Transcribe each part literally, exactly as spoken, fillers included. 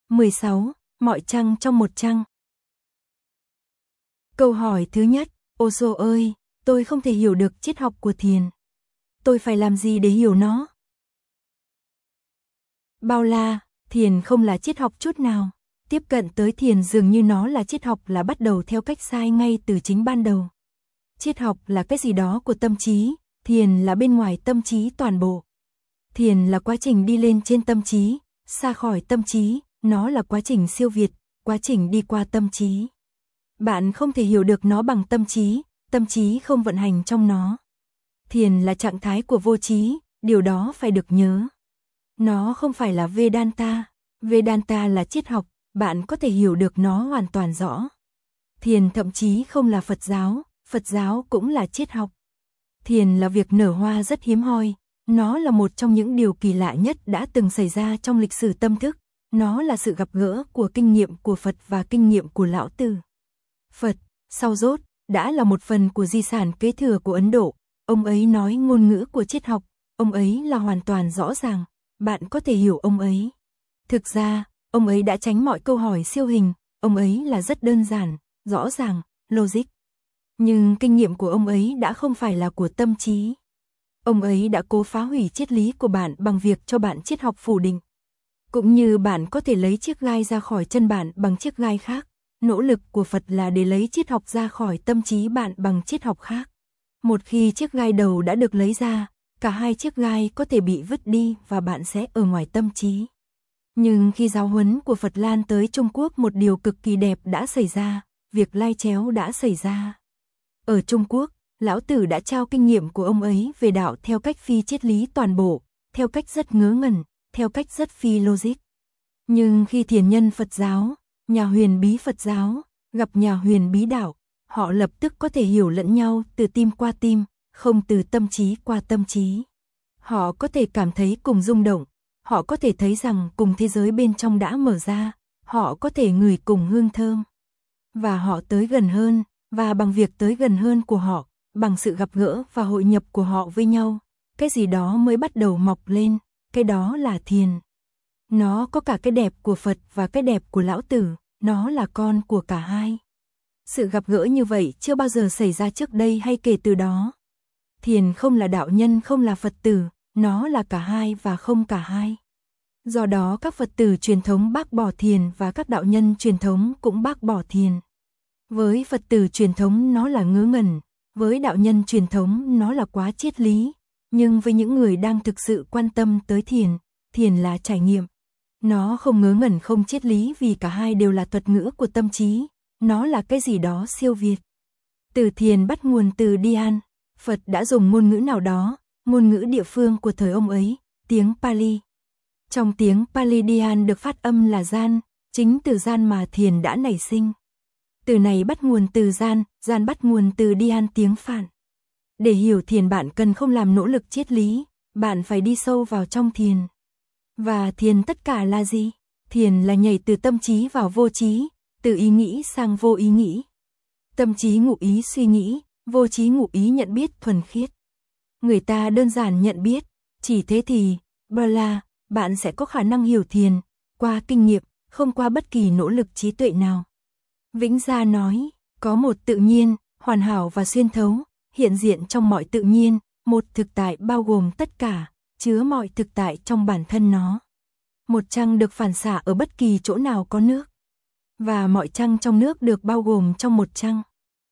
mười sáu. Mọi trăng trong một trăng. Câu hỏi thứ nhất, Osho ơi, tôi không thể hiểu được triết học của thiền. Tôi phải làm gì để hiểu nó? Bao la, thiền không là triết học chút nào. Tiếp cận tới thiền dường như nó là triết học là bắt đầu theo cách sai ngay từ chính ban đầu. Triết học là cái gì đó của tâm trí, thiền là bên ngoài tâm trí toàn bộ. Thiền là quá trình đi lên trên tâm trí, xa khỏi tâm trí, nó là quá trình siêu việt, quá trình đi qua tâm trí. Bạn không thể hiểu được nó bằng tâm trí, tâm trí không vận hành trong nó. Thiền là trạng thái của vô trí, điều đó phải được nhớ. Nó không phải là Vedanta, Vedanta là triết học, bạn có thể hiểu được nó hoàn toàn rõ. Thiền thậm chí không là Phật giáo, Phật giáo cũng là triết học. Thiền là việc nở hoa rất hiếm hoi, nó là một trong những điều kỳ lạ nhất đã từng xảy ra trong lịch sử tâm thức, nó là sự gặp gỡ của kinh nghiệm của Phật và kinh nghiệm của Lão Tử. Phật, sau rốt, đã là một phần của di sản kế thừa của Ấn Độ, ông ấy nói ngôn ngữ của triết học, ông ấy là hoàn toàn rõ ràng, bạn có thể hiểu ông ấy. Thực ra, ông ấy đã tránh mọi câu hỏi siêu hình, ông ấy là rất đơn giản, rõ ràng, logic. Nhưng kinh nghiệm của ông ấy đã không phải là của tâm trí. Ông ấy đã cố phá hủy triết lý của bạn bằng việc cho bạn triết học phủ định. Cũng như bạn có thể lấy chiếc gai ra khỏi chân bạn bằng chiếc gai khác, nỗ lực của Phật là để lấy triết học ra khỏi tâm trí bạn bằng triết học khác. Một khi chiếc gai đầu đã được lấy ra, cả hai chiếc gai có thể bị vứt đi và bạn sẽ ở ngoài tâm trí. Nhưng khi giáo huấn của Phật lan tới Trung Quốc, một điều cực kỳ đẹp đã xảy ra, việc lai chéo đã xảy ra. Ở Trung Quốc, Lão Tử đã trao kinh nghiệm của ông ấy về đạo theo cách phi triết lý toàn bộ, theo cách rất ngớ ngẩn, theo cách rất phi logic. Nhưng khi thiền nhân Phật giáo, nhà huyền bí Phật giáo, gặp nhà huyền bí đạo, họ lập tức có thể hiểu lẫn nhau từ tim qua tim, không từ tâm trí qua tâm trí. Họ có thể cảm thấy cùng rung động, họ có thể thấy rằng cùng thế giới bên trong đã mở ra, họ có thể ngửi cùng hương thơm. Và họ tới gần hơn, và bằng việc tới gần hơn của họ, bằng sự gặp gỡ và hội nhập của họ với nhau, cái gì đó mới bắt đầu mọc lên, cái đó là thiền. Nó có cả cái đẹp của Phật và cái đẹp của Lão Tử, nó là con của cả hai. Sự gặp gỡ như vậy chưa bao giờ xảy ra trước đây hay kể từ đó. Thiền không là đạo nhân, không là Phật tử, nó là cả hai và không cả hai. Do đó các Phật tử truyền thống bác bỏ thiền và các đạo nhân truyền thống cũng bác bỏ thiền. Với Phật tử truyền thống nó là ngớ ngẩn, với đạo nhân truyền thống nó là quá triết lý, nhưng với những người đang thực sự quan tâm tới thiền, thiền là trải nghiệm. Nó không ngớ ngẩn không triết lý vì cả hai đều là thuật ngữ của tâm trí, nó là cái gì đó siêu việt. Từ thiền bắt nguồn từ Dhyan, Phật đã dùng ngôn ngữ nào đó, ngôn ngữ địa phương của thời ông ấy, tiếng Pali. Trong tiếng Pali Dhyan được phát âm là gian, chính từ gian mà thiền đã nảy sinh. Từ này bắt nguồn từ gian, gian bắt nguồn từ Dhyan tiếng Phạn. Để hiểu thiền bạn cần không làm nỗ lực triết lý, bạn phải đi sâu vào trong thiền. Và thiền tất cả là gì? Thiền là nhảy từ tâm trí vào vô trí, từ ý nghĩ sang vô ý nghĩ. Tâm trí ngụ ý suy nghĩ, vô trí ngụ ý nhận biết thuần khiết. Người ta đơn giản nhận biết, chỉ thế thì, Bala, bạn sẽ có khả năng hiểu thiền, qua kinh nghiệm, không qua bất kỳ nỗ lực trí tuệ nào. Vĩnh Gia nói, có một tự nhiên, hoàn hảo và xuyên thấu, hiện diện trong mọi tự nhiên, một thực tại bao gồm tất cả, chứa mọi thực tại trong bản thân nó. Một trăng được phản xạ ở bất kỳ chỗ nào có nước, và mọi trăng trong nước được bao gồm trong một trăng.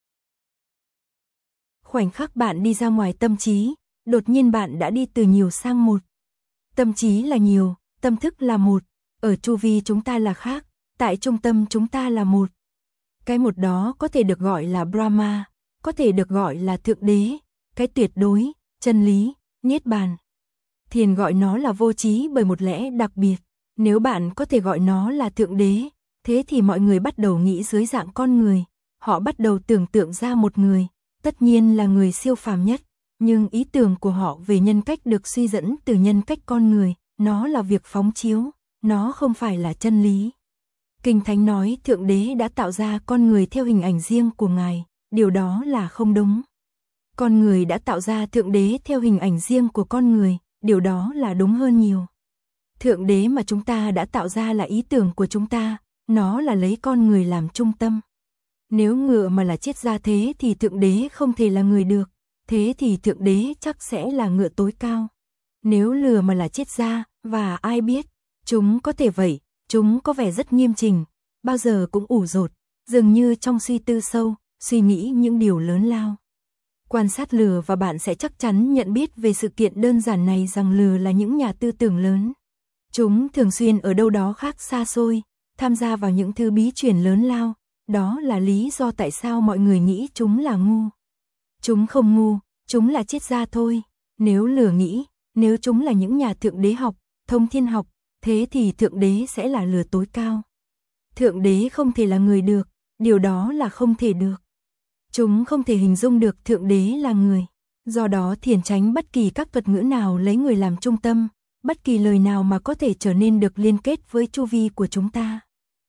Khoảnh khắc bạn đi ra ngoài tâm trí, đột nhiên bạn đã đi từ nhiều sang một. Tâm trí là nhiều, tâm thức là một, ở chu vi chúng ta là khác, tại trung tâm chúng ta là một. Cái một đó có thể được gọi là Brahma, có thể được gọi là Thượng Đế, cái tuyệt đối, chân lý, Niết Bàn. Thiền gọi nó là vô trí bởi một lẽ đặc biệt. Nếu bạn có thể gọi nó là Thượng Đế, thế thì mọi người bắt đầu nghĩ dưới dạng con người. Họ bắt đầu tưởng tượng ra một người, tất nhiên là người siêu phàm nhất. Nhưng ý tưởng của họ về nhân cách được suy dẫn từ nhân cách con người, nó là việc phóng chiếu, nó không phải là chân lý. Kinh Thánh nói Thượng Đế đã tạo ra con người theo hình ảnh riêng của Ngài, điều đó là không đúng. Con người đã tạo ra Thượng Đế theo hình ảnh riêng của con người, điều đó là đúng hơn nhiều. Thượng đế mà chúng ta đã tạo ra là ý tưởng của chúng ta, nó là lấy con người làm trung tâm. Nếu ngựa mà là triết gia thế thì thượng đế không thể là người được, thế thì thượng đế chắc sẽ là ngựa tối cao. Nếu lừa mà là triết gia, và ai biết, chúng có thể vậy, chúng có vẻ rất nghiêm chỉnh, bao giờ cũng ủ rột, dường như trong suy tư sâu, suy nghĩ những điều lớn lao. Quan sát lừa và bạn sẽ chắc chắn nhận biết về sự kiện đơn giản này rằng lừa là những nhà tư tưởng lớn. Chúng thường xuyên ở đâu đó khác xa xôi, tham gia vào những thứ bí truyền lớn lao, đó là lý do tại sao mọi người nghĩ chúng là ngu. Chúng không ngu, chúng là triết gia thôi. Nếu lừa nghĩ, nếu chúng là những nhà thượng đế học, thông thiên học, thế thì thượng đế sẽ là lừa tối cao. Thượng đế không thể là người được, điều đó là không thể được. Chúng không thể hình dung được thượng đế là người. Do đó thiền tránh bất kỳ các thuật ngữ nào lấy người làm trung tâm, bất kỳ lời nào mà có thể trở nên được liên kết với chu vi của chúng ta.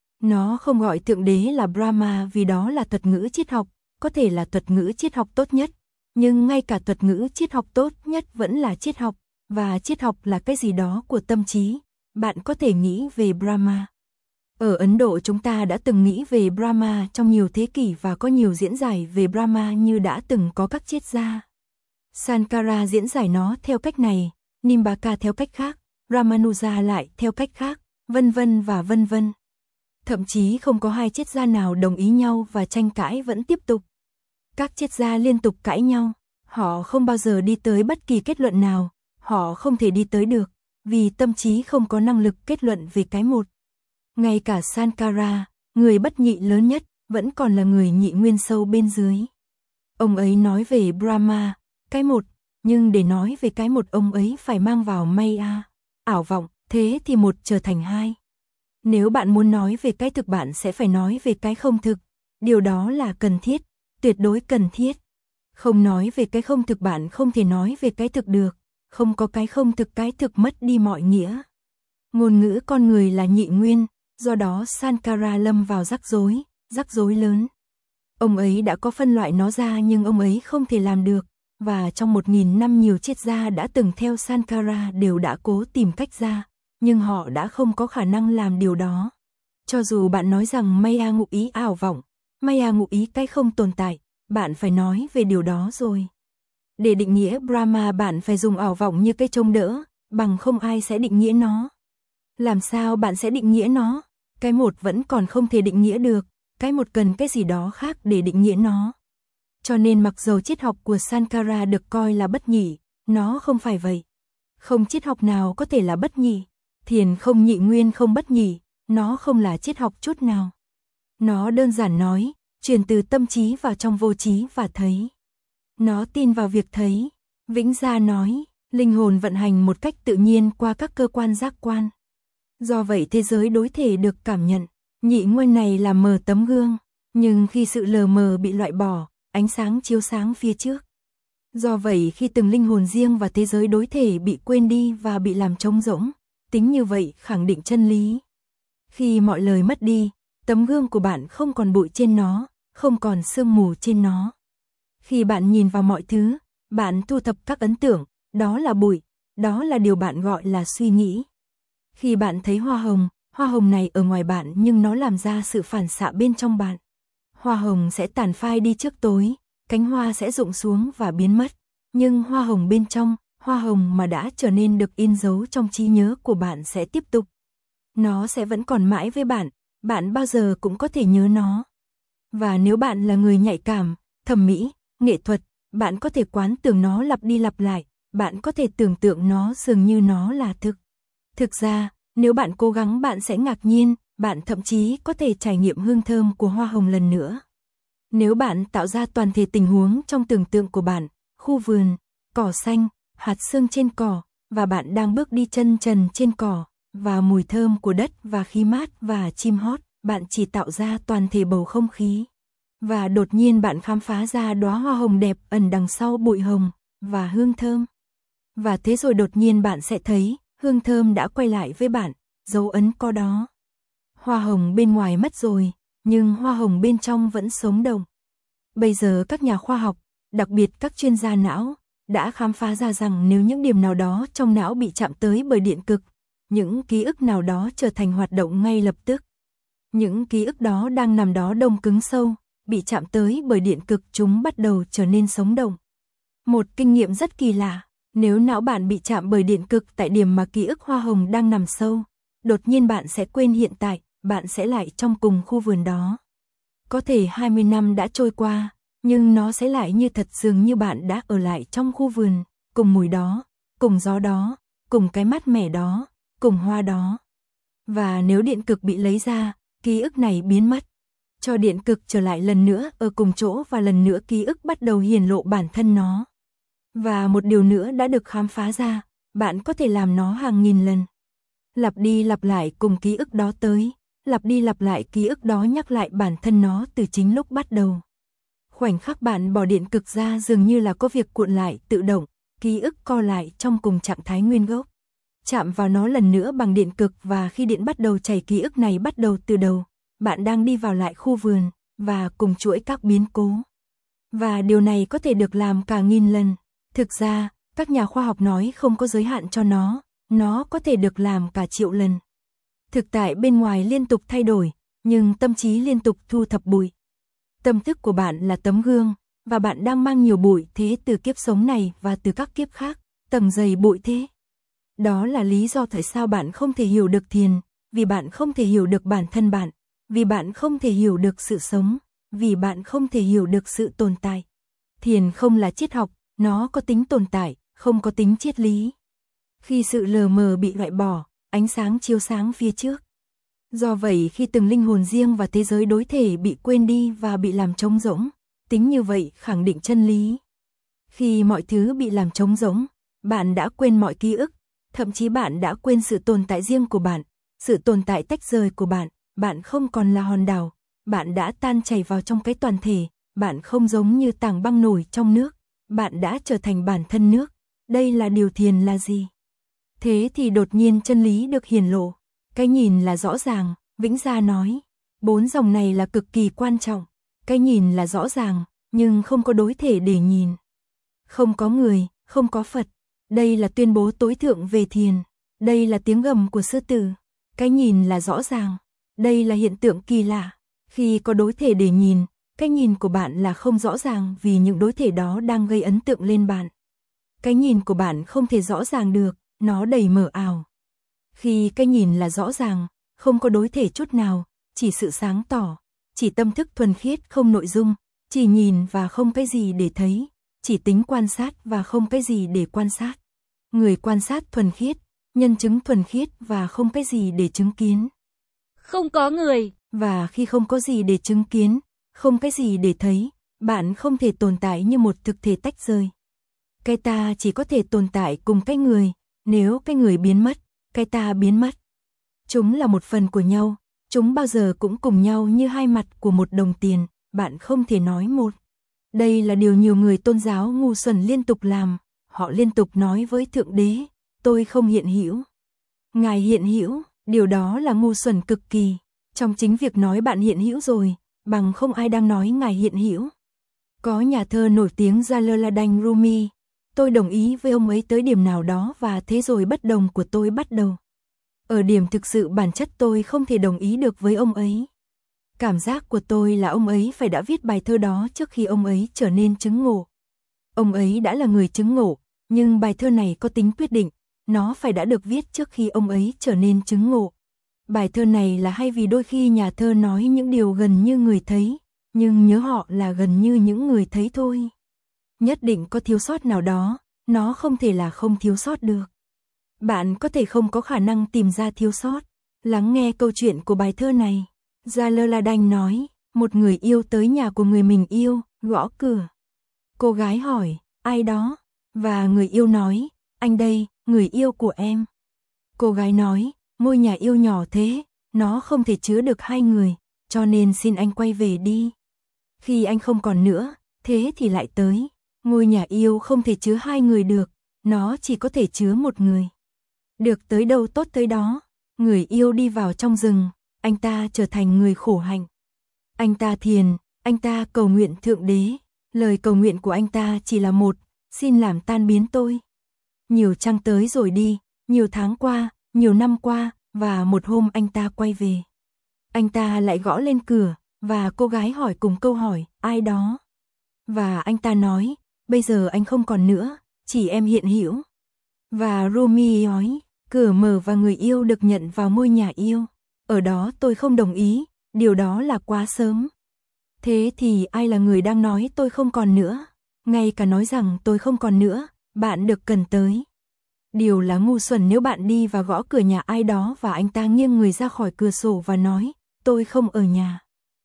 Nó không gọi thượng đế là Brahma vì đó là thuật ngữ triết học, có thể là thuật ngữ triết học tốt nhất, nhưng ngay cả thuật ngữ triết học tốt nhất vẫn là triết học, và triết học là cái gì đó của tâm trí. Bạn có thể nghĩ về Brahma. Ở Ấn Độ chúng ta đã từng nghĩ về Brahma trong nhiều thế kỷ và có nhiều diễn giải về Brahma như đã từng có các triết gia. Sankara diễn giải nó theo cách này, Nimbarka theo cách khác, Ramanuja lại theo cách khác, vân vân và vân vân. Thậm chí không có hai triết gia nào đồng ý nhau và tranh cãi vẫn tiếp tục. Các triết gia liên tục cãi nhau, họ không bao giờ đi tới bất kỳ kết luận nào, họ không thể đi tới được, vì tâm trí không có năng lực kết luận về cái một. Ngay cả Sankara, người bất nhị lớn nhất, vẫn còn là người nhị nguyên sâu bên dưới. Ông ấy nói về Brahma, cái một, nhưng để nói về cái một ông ấy phải mang vào Maya, ảo vọng, thế thì một trở thành hai. Nếu bạn muốn nói về cái thực bạn sẽ phải nói về cái không thực, điều đó là cần thiết, tuyệt đối cần thiết. Không nói về cái không thực bạn không thể nói về cái thực được, không có cái không thực cái thực mất đi mọi nghĩa. Ngôn ngữ con người là nhị nguyên, do đó Sankara lâm vào rắc rối, rắc rối lớn. Ông ấy đã có phân loại nó ra nhưng ông ấy không thể làm được, và trong một nghìn năm nhiều triết gia đã từng theo Sankara đều đã cố tìm cách ra, nhưng họ đã không có khả năng làm điều đó. Cho dù bạn nói rằng Maya ngụ ý ảo vọng, Maya ngụ ý cái không tồn tại, bạn phải nói về điều đó rồi. Để định nghĩa Brahma bạn phải dùng ảo vọng như cái trông đỡ, bằng không ai sẽ định nghĩa nó. Làm sao bạn sẽ định nghĩa nó? Cái một vẫn còn không thể định nghĩa được, cái một cần cái gì đó khác để định nghĩa nó. Cho nên mặc dầu triết học của Sankara được coi là bất nhị, nó không phải vậy. Không triết học nào có thể là bất nhị. Thiền không nhị nguyên không bất nhị, nó không là triết học chút nào. Nó đơn giản nói, truyền từ tâm trí vào trong vô trí và thấy. Nó tin vào việc thấy. Vĩnh Gia nói, linh hồn vận hành một cách tự nhiên qua các cơ quan giác quan. Do vậy thế giới đối thể được cảm nhận. Nhị nguyên này là mờ tấm gương, nhưng khi sự lờ mờ bị loại bỏ, ánh sáng chiếu sáng phía trước. Do vậy khi từng linh hồn riêng và thế giới đối thể bị quên đi và bị làm trống rỗng, tính như vậy khẳng định chân lý. Khi mọi lời mất đi, tấm gương của bạn không còn bụi trên nó, không còn sương mù trên nó. Khi bạn nhìn vào mọi thứ, bạn thu thập các ấn tượng, đó là bụi, đó là điều bạn gọi là suy nghĩ. Khi bạn thấy hoa hồng, hoa hồng này ở ngoài bạn nhưng nó làm ra sự phản xạ bên trong bạn. Hoa hồng sẽ tàn phai đi trước tối, cánh hoa sẽ rụng xuống và biến mất. Nhưng hoa hồng bên trong, hoa hồng mà đã trở nên được in dấu trong trí nhớ của bạn sẽ tiếp tục. Nó sẽ vẫn còn mãi với bạn, bạn bao giờ cũng có thể nhớ nó. Và nếu bạn là người nhạy cảm, thẩm mỹ, nghệ thuật, bạn có thể quán tưởng nó lặp đi lặp lại, bạn có thể tưởng tượng nó dường như nó là thực. Thực ra, nếu bạn cố gắng bạn sẽ ngạc nhiên, bạn thậm chí có thể trải nghiệm hương thơm của hoa hồng lần nữa. Nếu bạn tạo ra toàn thể tình huống trong tưởng tượng của bạn, khu vườn, cỏ xanh, hạt sương trên cỏ, và bạn đang bước đi chân trần trên cỏ, và mùi thơm của đất và khí mát và chim hót, bạn chỉ tạo ra toàn thể bầu không khí. Và đột nhiên bạn khám phá ra đóa hoa hồng đẹp ẩn đằng sau bụi hồng, và hương thơm. Và thế rồi đột nhiên bạn sẽ thấy, hương thơm đã quay lại với bạn, dấu ấn có đó. Hoa hồng bên ngoài mất rồi, nhưng hoa hồng bên trong vẫn sống động. Bây giờ các nhà khoa học, đặc biệt các chuyên gia não, đã khám phá ra rằng nếu những điểm nào đó trong não bị chạm tới bởi điện cực, những ký ức nào đó trở thành hoạt động ngay lập tức. Những ký ức đó đang nằm đó đông cứng sâu, bị chạm tới bởi điện cực chúng bắt đầu trở nên sống động. Một kinh nghiệm rất kỳ lạ, nếu não bạn bị chạm bởi điện cực tại điểm mà ký ức hoa hồng đang nằm sâu, đột nhiên bạn sẽ quên hiện tại, bạn sẽ lại trong cùng khu vườn đó. Có thể hai mươi năm đã trôi qua, nhưng nó sẽ lại như thật dường như bạn đã ở lại trong khu vườn, cùng mùi đó, cùng gió đó, cùng cái mát mẻ đó, cùng hoa đó. Và nếu điện cực bị lấy ra, ký ức này biến mất. Cho điện cực trở lại lần nữa ở cùng chỗ và lần nữa ký ức bắt đầu hiển lộ bản thân nó. Và một điều nữa đã được khám phá ra, bạn có thể làm nó hàng nghìn lần. Lặp đi lặp lại cùng ký ức đó tới, lặp đi lặp lại ký ức đó nhắc lại bản thân nó từ chính lúc bắt đầu. Khoảnh khắc bạn bỏ điện cực ra dường như là có việc cuộn lại tự động, ký ức co lại trong cùng trạng thái nguyên gốc. Chạm vào nó lần nữa bằng điện cực và khi điện bắt đầu chảy ký ức này bắt đầu từ đầu, bạn đang đi vào lại khu vườn và cùng chuỗi các biến cố. Và điều này có thể được làm cả nghìn lần. Thực ra, các nhà khoa học nói không có giới hạn cho nó, nó có thể được làm cả triệu lần. Thực tại bên ngoài liên tục thay đổi, nhưng tâm trí liên tục thu thập bụi. Tâm thức của bạn là tấm gương, và bạn đang mang nhiều bụi thế từ kiếp sống này và từ các kiếp khác, tầng dày bụi thế. Đó là lý do tại sao bạn không thể hiểu được thiền, vì bạn không thể hiểu được bản thân bạn, vì bạn không thể hiểu được sự sống, vì bạn không thể hiểu được sự tồn tại. Thiền không là triết học, nó có tính tồn tại, không có tính triết lý. Khi sự lờ mờ bị loại bỏ, ánh sáng chiếu sáng phía trước. Do vậy khi từng linh hồn riêng và thế giới đối thể bị quên đi và bị làm trống rỗng, tính như vậy khẳng định chân lý. Khi mọi thứ bị làm trống rỗng, bạn đã quên mọi ký ức, thậm chí bạn đã quên sự tồn tại riêng của bạn, sự tồn tại tách rời của bạn, bạn không còn là hòn đảo, bạn đã tan chảy vào trong cái toàn thể, bạn không giống như tảng băng nổi trong nước, bạn đã trở thành bản thân nước. Đây là điều thiền là gì? Thế thì đột nhiên chân lý được hiển lộ. Cái nhìn là rõ ràng, Vĩnh Gia nói. Bốn dòng này là cực kỳ quan trọng. Cái nhìn là rõ ràng, nhưng không có đối thể để nhìn. Không có người, không có Phật. Đây là tuyên bố tối thượng về thiền. Đây là tiếng gầm của sư tử. Cái nhìn là rõ ràng. Đây là hiện tượng kỳ lạ. Khi có đối thể để nhìn, cái nhìn của bạn là không rõ ràng vì những đối thể đó đang gây ấn tượng lên bạn. Cái nhìn của bạn không thể rõ ràng được, nó đầy mờ ảo. Khi cái nhìn là rõ ràng, không có đối thể chút nào, chỉ sự sáng tỏ, chỉ tâm thức thuần khiết không nội dung, chỉ nhìn và không cái gì để thấy, chỉ tính quan sát và không cái gì để quan sát. Người quan sát thuần khiết, nhân chứng thuần khiết và không cái gì để chứng kiến. Không có người. Và khi không có gì để chứng kiến, không cái gì để thấy, bạn không thể tồn tại như một thực thể tách rời. Cái ta chỉ có thể tồn tại cùng cái người, nếu cái người biến mất, cái ta biến mất. Chúng là một phần của nhau, chúng bao giờ cũng cùng nhau như hai mặt của một đồng tiền, bạn không thể nói một. Đây là điều nhiều người tôn giáo ngu xuẩn liên tục làm, họ liên tục nói với Thượng Đế, tôi không hiện hữu. Ngài hiện hữu, điều đó là ngu xuẩn cực kỳ, trong chính việc nói bạn hiện hữu rồi, bằng không ai đang nói Ngài hiện hữu. Có nhà thơ nổi tiếng Jalaluddin Rumi, tôi đồng ý với ông ấy tới điểm nào đó và thế rồi bất đồng của tôi bắt đầu. Ở điểm thực sự bản chất tôi không thể đồng ý được với ông ấy. Cảm giác của tôi là ông ấy phải đã viết bài thơ đó trước khi ông ấy trở nên chứng ngộ. Ông ấy đã là người chứng ngộ, nhưng bài thơ này có tính quyết định, nó phải đã được viết trước khi ông ấy trở nên chứng ngộ. Bài thơ này là hay vì đôi khi nhà thơ nói những điều gần như người thấy, nhưng nhớ họ là gần như những người thấy thôi. Nhất định có thiếu sót nào đó, nó không thể là không thiếu sót được. Bạn có thể không có khả năng tìm ra thiếu sót. Lắng nghe câu chuyện của bài thơ này. Jalaluddin nói, một người yêu tới nhà của người mình yêu, gõ cửa. Cô gái hỏi, ai đó? Và người yêu nói, anh đây, người yêu của em. Cô gái nói, ngôi nhà yêu nhỏ thế, nó không thể chứa được hai người, cho nên xin anh quay về đi. Khi anh không còn nữa, thế thì lại tới. Ngôi nhà yêu không thể chứa hai người được, nó chỉ có thể chứa một người. Được tới đâu tốt tới đó, người yêu đi vào trong rừng, anh ta trở thành người khổ hạnh. Anh ta thiền, anh ta cầu nguyện Thượng Đế, lời cầu nguyện của anh ta chỉ là một, xin làm tan biến tôi. Nhiều trăng tới rồi đi, nhiều tháng qua, Nhiều năm qua, và một hôm anh ta quay về. Anh ta lại gõ lên cửa, và cô gái hỏi cùng câu hỏi, ai đó? Và anh ta nói, bây giờ anh không còn nữa, chỉ em hiện hữu. Và Romy nói, cửa mở và người yêu được nhận vào ngôi nhà yêu. Ở đó tôi không đồng ý, điều đó là quá sớm. Thế thì ai là người đang nói tôi không còn nữa? Ngay cả nói rằng tôi không còn nữa, bạn được cần tới. Điều là ngu xuẩn nếu bạn đi và gõ cửa nhà ai đó và anh ta nghiêng người ra khỏi cửa sổ và nói, tôi không ở nhà.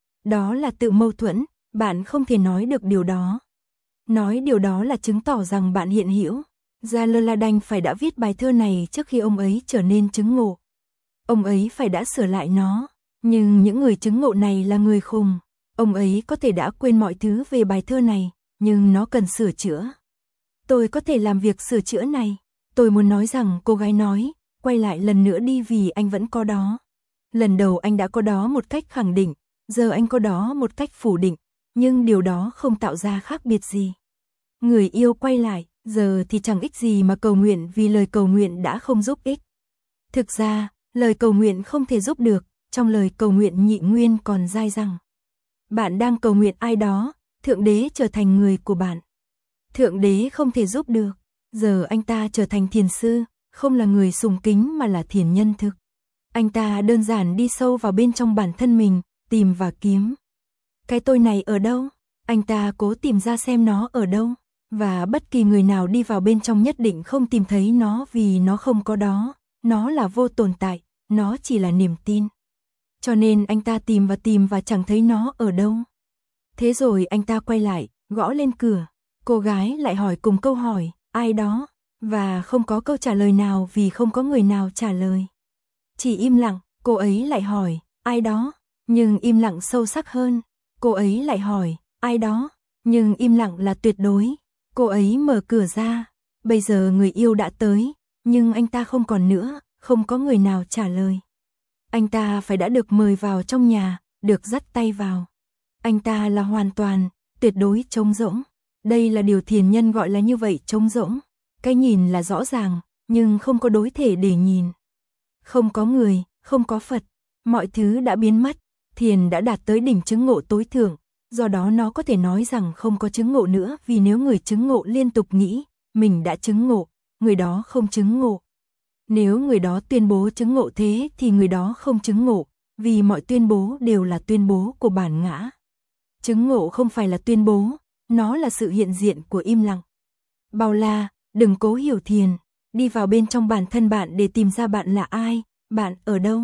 Đó là tự mâu thuẫn, bạn không thể nói được điều đó. Nói điều đó là chứng tỏ rằng bạn hiện hữu. Jalala đành phải đã viết bài thơ này trước khi ông ấy trở nên chứng ngộ. Ông ấy phải đã sửa lại nó, nhưng những người chứng ngộ này là người khùng. Ông ấy có thể đã quên mọi thứ về bài thơ này, nhưng nó cần sửa chữa. Tôi có thể làm việc sửa chữa này. Tôi muốn nói rằng cô gái nói, quay lại lần nữa đi vì anh vẫn có đó. Lần đầu anh đã có đó một cách khẳng định, giờ anh có đó một cách phủ định, nhưng điều đó không tạo ra khác biệt gì. Người yêu quay lại, giờ thì chẳng ích gì mà cầu nguyện vì lời cầu nguyện đã không giúp ích. Thực ra, lời cầu nguyện không thể giúp được, trong lời cầu nguyện nhị nguyên còn dai rằng. Bạn đang cầu nguyện ai đó, Thượng Đế trở thành người của bạn. Thượng Đế không thể giúp được, giờ anh ta trở thành thiền sư, không là người sùng kính mà là thiền nhân thực. Anh ta đơn giản đi sâu vào bên trong bản thân mình, tìm và kiếm. Cái tôi này ở đâu? Anh ta cố tìm ra xem nó ở đâu. Và bất kỳ người nào đi vào bên trong nhất định không tìm thấy nó vì nó không có đó. Nó là vô tồn tại, nó chỉ là niềm tin. Cho nên anh ta tìm và tìm và chẳng thấy nó ở đâu. Thế rồi anh ta quay lại, gõ lên cửa. Cô gái lại hỏi cùng câu hỏi, ai đó? Và không có câu trả lời nào vì không có người nào trả lời. Chỉ im lặng, cô ấy lại hỏi, ai đó? Nhưng im lặng sâu sắc hơn. Cô ấy lại hỏi, ai đó? Nhưng im lặng là tuyệt đối. Cô ấy mở cửa ra. Bây giờ người yêu đã tới, nhưng anh ta không còn nữa, không có người nào trả lời. Anh ta phải đã được mời vào trong nhà, được dắt tay vào. Anh ta là hoàn toàn, tuyệt đối trống rỗng. Đây là điều thiền nhân gọi là như vậy, trống rỗng. Cái nhìn là rõ ràng, nhưng không có đối thể để nhìn. Không có người, không có Phật, mọi thứ đã biến mất, thiền đã đạt tới đỉnh chứng ngộ tối thượng, do đó nó có thể nói rằng không có chứng ngộ nữa vì nếu người chứng ngộ liên tục nghĩ mình đã chứng ngộ, người đó không chứng ngộ. Nếu người đó tuyên bố chứng ngộ thế thì người đó không chứng ngộ, vì mọi tuyên bố đều là tuyên bố của bản ngã. Chứng ngộ không phải là tuyên bố, nó là sự hiện diện của im lặng. Bao la, đừng cố hiểu thiền, đi vào bên trong bản thân bạn để tìm ra bạn là ai, bạn ở đâu.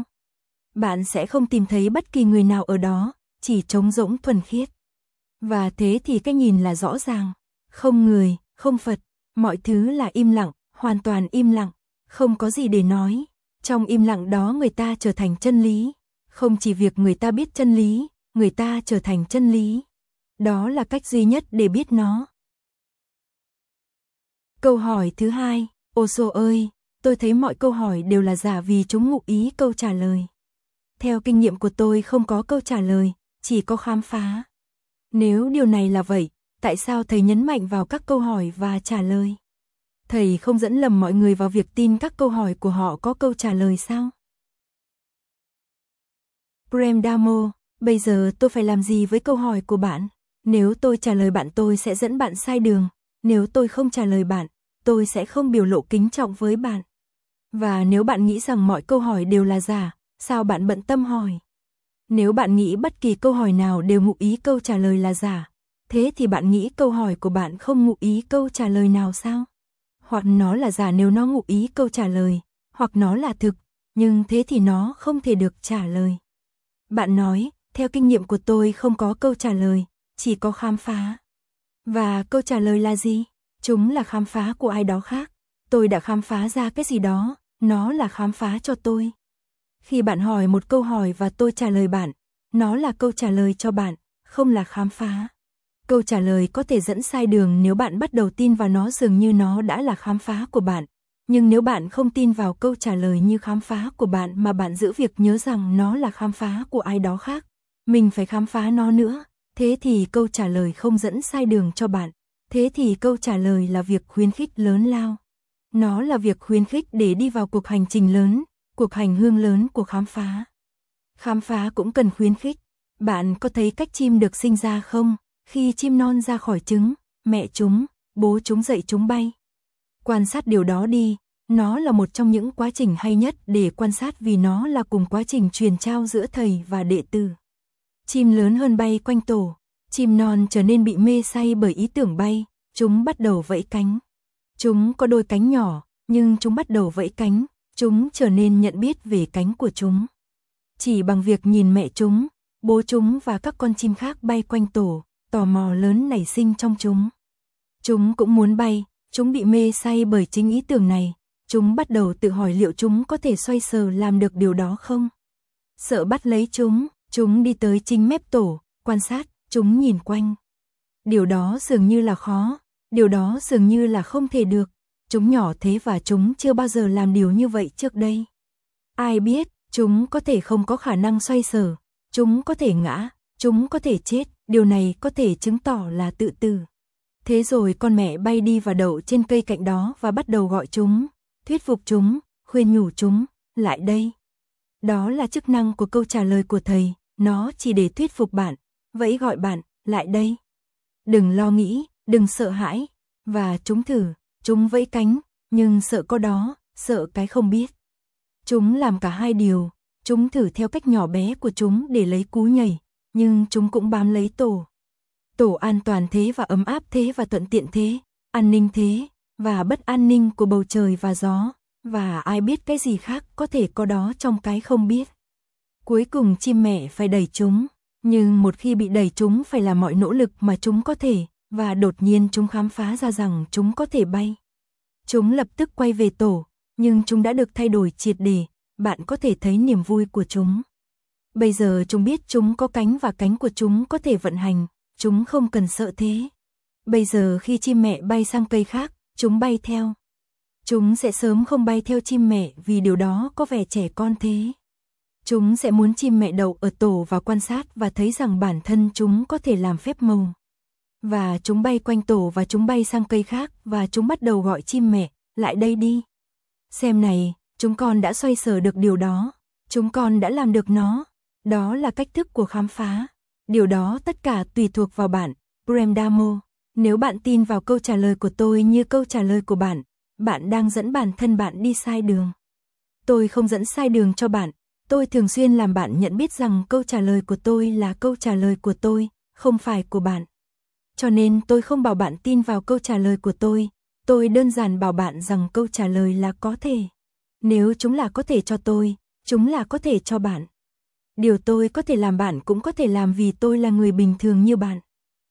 Bạn sẽ không tìm thấy bất kỳ người nào ở đó, chỉ trống rỗng thuần khiết. Và thế thì cái nhìn là rõ ràng, không người, không Phật, mọi thứ là im lặng, hoàn toàn im lặng, không có gì để nói. Trong im lặng đó người ta trở thành chân lý, không chỉ việc người ta biết chân lý, người ta trở thành chân lý. Đó là cách duy nhất để biết nó. Câu hỏi thứ hai, Osho ơi, tôi thấy mọi câu hỏi đều là giả vì chúng ngụ ý câu trả lời. Theo kinh nghiệm của tôi không có câu trả lời, chỉ có khám phá. Nếu điều này là vậy, tại sao thầy nhấn mạnh vào các câu hỏi và trả lời? Thầy không dẫn lầm mọi người vào việc tin các câu hỏi của họ có câu trả lời sao? Prem Damo, bây giờ tôi phải làm gì với câu hỏi của bạn? Nếu tôi trả lời bạn tôi sẽ dẫn bạn sai đường. Nếu tôi không trả lời bạn, tôi sẽ không biểu lộ kính trọng với bạn. Và nếu bạn nghĩ rằng mọi câu hỏi đều là giả, sao bạn bận tâm hỏi? Nếu bạn nghĩ bất kỳ câu hỏi nào đều ngụ ý câu trả lời là giả, thế thì bạn nghĩ câu hỏi của bạn không ngụ ý câu trả lời nào sao? Hoặc nó là giả nếu nó ngụ ý câu trả lời, hoặc nó là thực, nhưng thế thì nó không thể được trả lời. Bạn nói, theo kinh nghiệm của tôi không có câu trả lời, chỉ có khám phá. Và câu trả lời là gì? Chúng là khám phá của ai đó khác. Tôi đã khám phá ra cái gì đó, nó là khám phá cho tôi. Khi bạn hỏi một câu hỏi và tôi trả lời bạn, nó là câu trả lời cho bạn, không là khám phá. Câu trả lời có thể dẫn sai đường nếu bạn bắt đầu tin vào nó dường như nó đã là khám phá của bạn. Nhưng nếu bạn không tin vào câu trả lời như khám phá của bạn mà bạn giữ việc nhớ rằng nó là khám phá của ai đó khác, mình phải khám phá nó nữa, thế thì câu trả lời không dẫn sai đường cho bạn. Thế thì câu trả lời là việc khuyến khích lớn lao. Nó là việc khuyến khích để đi vào cuộc hành trình lớn, cuộc hành hương lớn của khám phá. Khám phá cũng cần khuyến khích. Bạn có thấy cách chim được sinh ra không? Khi chim non ra khỏi trứng, mẹ chúng, bố chúng dạy chúng bay. Quan sát điều đó đi, nó là một trong những quá trình hay nhất để quan sát vì nó là cùng quá trình truyền trao giữa thầy và đệ tử. Chim lớn hơn bay quanh tổ, chim non trở nên bị mê say bởi ý tưởng bay, chúng bắt đầu vẫy cánh. Chúng có đôi cánh nhỏ, nhưng chúng bắt đầu vẫy cánh, chúng trở nên nhận biết về cánh của chúng. Chỉ bằng việc nhìn mẹ chúng, bố chúng và các con chim khác bay quanh tổ, tò mò lớn nảy sinh trong chúng. Chúng cũng muốn bay, chúng bị mê say bởi chính ý tưởng này, chúng bắt đầu tự hỏi liệu chúng có thể xoay sở làm được điều đó không. Sợ bắt lấy chúng, chúng đi tới chính mép tổ, quan sát, chúng nhìn quanh. Điều đó dường như là khó, điều đó dường như là không thể được, chúng nhỏ thế và chúng chưa bao giờ làm điều như vậy trước đây. Ai biết, chúng có thể không có khả năng xoay sở, chúng có thể ngã, chúng có thể chết, điều này có thể chứng tỏ là tự tử. Thế rồi con mẹ bay đi và đậu trên cây cạnh đó và bắt đầu gọi chúng, thuyết phục chúng, khuyên nhủ chúng, lại đây. Đó là chức năng của câu trả lời của thầy, nó chỉ để thuyết phục bạn, vẫy gọi bạn, lại đây. Đừng lo nghĩ, đừng sợ hãi, và chúng thử, chúng vẫy cánh, nhưng sợ có đó, sợ cái không biết. Chúng làm cả hai điều, chúng thử theo cách nhỏ bé của chúng để lấy cú nhảy, nhưng chúng cũng bám lấy tổ. Tổ an toàn thế và ấm áp thế và thuận tiện thế, an ninh thế, và bất an ninh của bầu trời và gió, và ai biết cái gì khác có thể có đó trong cái không biết. Cuối cùng chim mẹ phải đẩy chúng, nhưng một khi bị đẩy chúng phải làm mọi nỗ lực mà chúng có thể, và đột nhiên chúng khám phá ra rằng chúng có thể bay. Chúng lập tức quay về tổ, nhưng chúng đã được thay đổi triệt để, bạn có thể thấy niềm vui của chúng. Bây giờ chúng biết chúng có cánh và cánh của chúng có thể vận hành, chúng không cần sợ thế. Bây giờ khi chim mẹ bay sang cây khác, chúng bay theo. Chúng sẽ sớm không bay theo chim mẹ vì điều đó có vẻ trẻ con thế. Chúng sẽ muốn chim mẹ đậu ở tổ và quan sát và thấy rằng bản thân chúng có thể làm phép màu. Và chúng bay quanh tổ và chúng bay sang cây khác và chúng bắt đầu gọi chim mẹ, lại đây đi. Xem này, chúng con đã xoay sở được điều đó, chúng con đã làm được nó. Đó là cách thức của khám phá. Điều đó tất cả tùy thuộc vào bạn, Graham Damo. Nếu bạn tin vào câu trả lời của tôi như câu trả lời của bạn, bạn đang dẫn bản thân bạn đi sai đường. Tôi không dẫn sai đường cho bạn, tôi thường xuyên làm bạn nhận biết rằng câu trả lời của tôi là câu trả lời của tôi, không phải của bạn. Cho nên tôi không bảo bạn tin vào câu trả lời của tôi, tôi đơn giản bảo bạn rằng câu trả lời là có thể. Nếu chúng là có thể cho tôi, chúng là có thể cho bạn. Điều tôi có thể làm bạn cũng có thể làm vì tôi là người bình thường như bạn.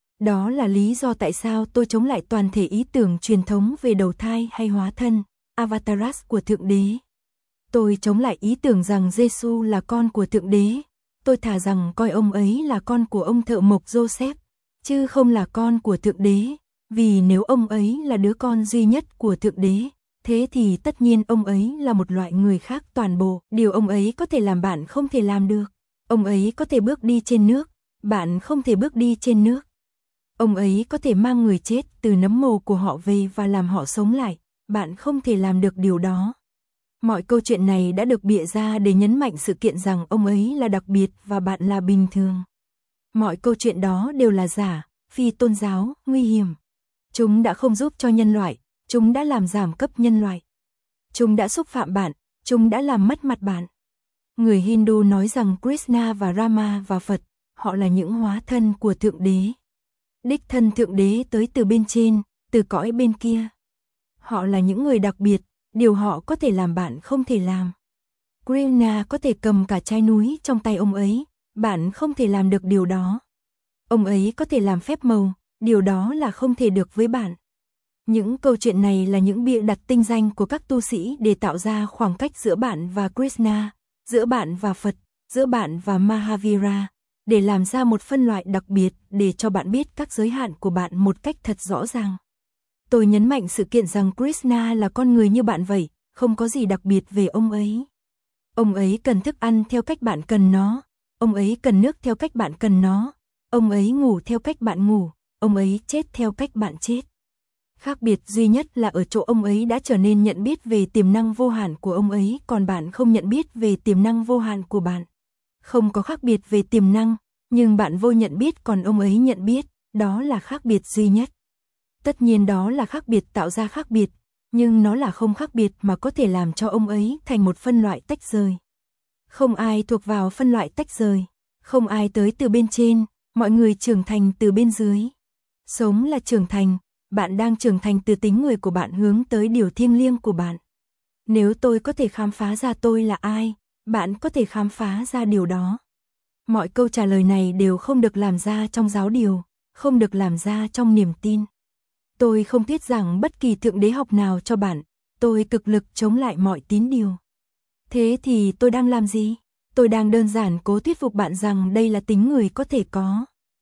Đó là lý do tại sao tôi chống lại toàn thể ý tưởng truyền thống về đầu thai hay hóa thân, Avataras của Thượng Đế. Tôi chống lại ý tưởng rằng Giêsu là con của Thượng Đế. Tôi thà rằng coi ông ấy là con của ông thợ mộc Joseph, chứ không là con của Thượng Đế, vì nếu ông ấy là đứa con duy nhất của Thượng Đế, thế thì tất nhiên ông ấy là một loại người khác toàn bộ. Điều ông ấy có thể làm bạn không thể làm được. Ông ấy có thể bước đi trên nước, bạn không thể bước đi trên nước. Ông ấy có thể mang người chết từ nấm mồ của họ về và làm họ sống lại, bạn không thể làm được điều đó. Mọi câu chuyện này đã được bịa ra để nhấn mạnh sự kiện rằng ông ấy là đặc biệt và bạn là bình thường. Mọi câu chuyện đó đều là giả, phi tôn giáo, nguy hiểm. Chúng đã không giúp cho nhân loại, chúng đã làm giảm cấp nhân loại. Chúng đã xúc phạm bạn, chúng đã làm mất mặt bạn. Người Hindu nói rằng Krishna và Rama và Phật, họ là những hóa thân của Thượng Đế. Đích thân Thượng Đế tới từ bên trên, từ cõi bên kia. Họ là những người đặc biệt, điều họ có thể làm bạn không thể làm. Krishna có thể cầm cả trái núi trong tay ông ấy, bạn không thể làm được điều đó. Ông ấy có thể làm phép màu, điều đó là không thể được với bạn. Những câu chuyện này là những bịa đặt tinh danh của các tu sĩ để tạo ra khoảng cách giữa bạn và Krishna, giữa bạn và Phật, giữa bạn và Mahavira, để làm ra một phân loại đặc biệt để cho bạn biết các giới hạn của bạn một cách thật rõ ràng. Tôi nhấn mạnh sự kiện rằng Krishna là con người như bạn vậy, không có gì đặc biệt về ông ấy. Ông ấy cần thức ăn theo cách bạn cần nó, ông ấy cần nước theo cách bạn cần nó, ông ấy ngủ theo cách bạn ngủ, ông ấy chết theo cách bạn chết. Khác biệt duy nhất là ở chỗ ông ấy đã trở nên nhận biết về tiềm năng vô hạn của ông ấy, còn bạn không nhận biết về tiềm năng vô hạn của bạn. Không có khác biệt về tiềm năng, nhưng bạn vô nhận biết còn ông ấy nhận biết, đó là khác biệt duy nhất. Tất nhiên đó là khác biệt tạo ra khác biệt, nhưng nó là không khác biệt mà có thể làm cho ông ấy thành một phân loại tách rời. Không ai thuộc vào phân loại tách rời, không ai tới từ bên trên, mọi người trưởng thành từ bên dưới. Sống là trưởng thành, bạn đang trưởng thành từ tính người của bạn hướng tới điều thiêng liêng của bạn. Nếu tôi có thể khám phá ra tôi là ai, bạn có thể khám phá ra điều đó. Mọi câu trả lời này đều không được làm ra trong giáo điều, không được làm ra trong niềm tin. Tôi không thuyết giảng bất kỳ thượng đế học nào cho bạn, tôi cực lực chống lại mọi tín điều. Thế thì tôi đang làm gì? Tôi đang đơn giản cố thuyết phục bạn rằng đây là tính người có thể có.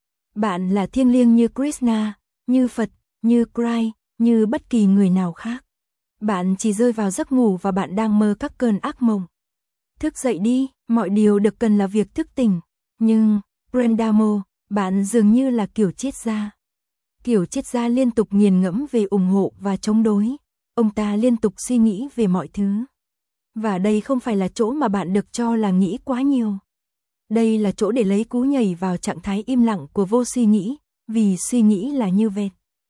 Bạn là thiêng liêng như Krishna, như Phật, như Christ, như bất kỳ người nào khác. Bạn chỉ rơi vào giấc ngủ và bạn đang mơ các cơn ác mộng. Thức dậy đi, mọi điều được cần là việc thức tỉnh. Nhưng, Brendamo, bạn dường như là kiểu triết gia. Kiểu triết gia liên tục nghiền ngẫm về ủng hộ và chống đối. Ông ta liên tục suy nghĩ về mọi thứ. Và đây không phải là chỗ mà bạn được cho là nghĩ quá nhiều. Đây là chỗ để lấy cú nhảy vào trạng thái im lặng của vô suy nghĩ, vì suy nghĩ là như vẹt.